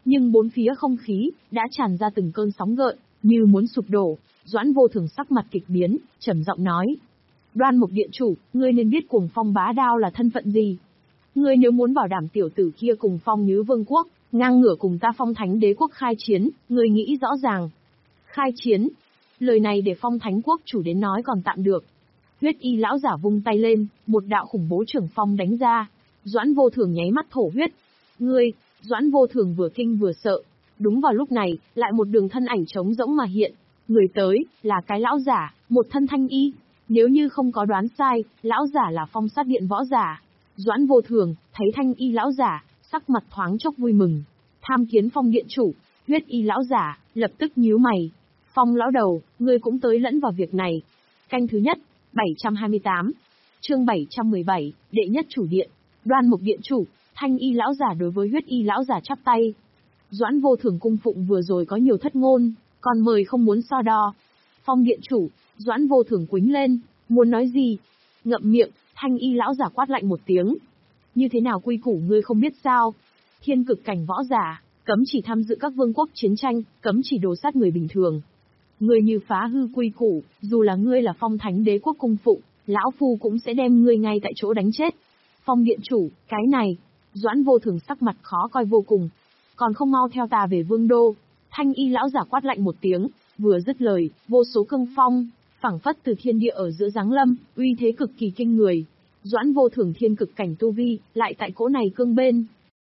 Nhưng bốn phía không khí đã tràn ra từng cơn sóng gợn, như muốn sụp đổ. Doãn Vô Thường sắc mặt kịch biến, trầm giọng nói: Đoan Mục Điện Chủ, ngươi nên biết Cuồng Phong Bá Đao là thân phận gì. Ngươi nếu muốn bảo đảm tiểu tử kia cùng Phong Nhứ Vương quốc, ngang ngửa cùng ta Phong Thánh Đế quốc khai chiến, ngươi nghĩ rõ ràng. Khai chiến? Lời này để Phong Thánh Quốc chủ đến nói còn tạm được. Huyết Y lão giả vung tay lên, một đạo khủng bố trưởng phong đánh ra. Doãn Vô Thường nháy mắt thổ huyết. Ngươi, Doãn Vô Thường vừa kinh vừa sợ. Đúng vào lúc này, lại một đường thân ảnh trống rỗng mà hiện. Người tới, là cái lão giả, một thân thanh y. Nếu như không có đoán sai, lão giả là Phong Sát Điện võ giả. Doãn Vô Thường, thấy thanh y lão giả, sắc mặt thoáng chốc vui mừng. Tham kiến Phong Điện Chủ. Huyết Y lão giả, lập tức nhíu mày. Phong lão đầu, ngươi cũng tới lẫn vào việc này. Canh thứ nhất, bảy trăm hai mươi tám. Chương bảy trăm mười bảy, đệ nhất chủ điện. Đoan Mục Điện Chủ, thanh y lão giả đối với Huyết Y lão giả chắp tay. Doãn Vô Thường cung phụng vừa rồi có nhiều thất ngôn, còn mời không muốn so đo. Phong Điện Chủ, Doãn Vô Thường quính lên, muốn nói gì? Ngậm miệng, thanh y lão giả quát lạnh một tiếng. Như thế nào quy củ ngươi không biết sao? Thiên cực cảnh võ giả, cấm chỉ tham dự các vương quốc chiến tranh, cấm chỉ đồ sát người bình thường. Ngươi như phá hư quy củ, dù là ngươi là Phong Thánh Đế quốc cung phụng, lão phu cũng sẽ đem ngươi ngay tại chỗ đánh chết. Phong Điện Chủ, cái này, Doãn Vô Thường sắc mặt khó coi vô cùng. Còn không mau theo ta về vương đô. Thanh y lão giả quát lạnh một tiếng, vừa dứt lời, vô số cương phong, phảng phất từ thiên địa ở giữa giáng lâm, uy thế cực kỳ kinh người. Doãn Vô Thường thiên cực cảnh tu vi, lại tại cỗ này cương bên.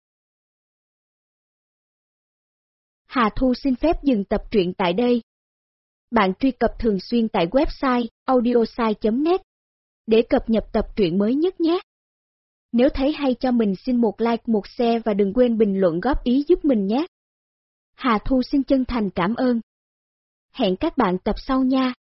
Hà Thu xin phép dừng tập truyện tại đây. Bạn truy cập thường xuyên tại website audiosai chấm net để cập nhật tập truyện mới nhất nhé. Nếu thấy hay cho mình xin một like, một share và đừng quên bình luận góp ý giúp mình nhé. Hà Thu xin chân thành cảm ơn. Hẹn các bạn tập sau nha.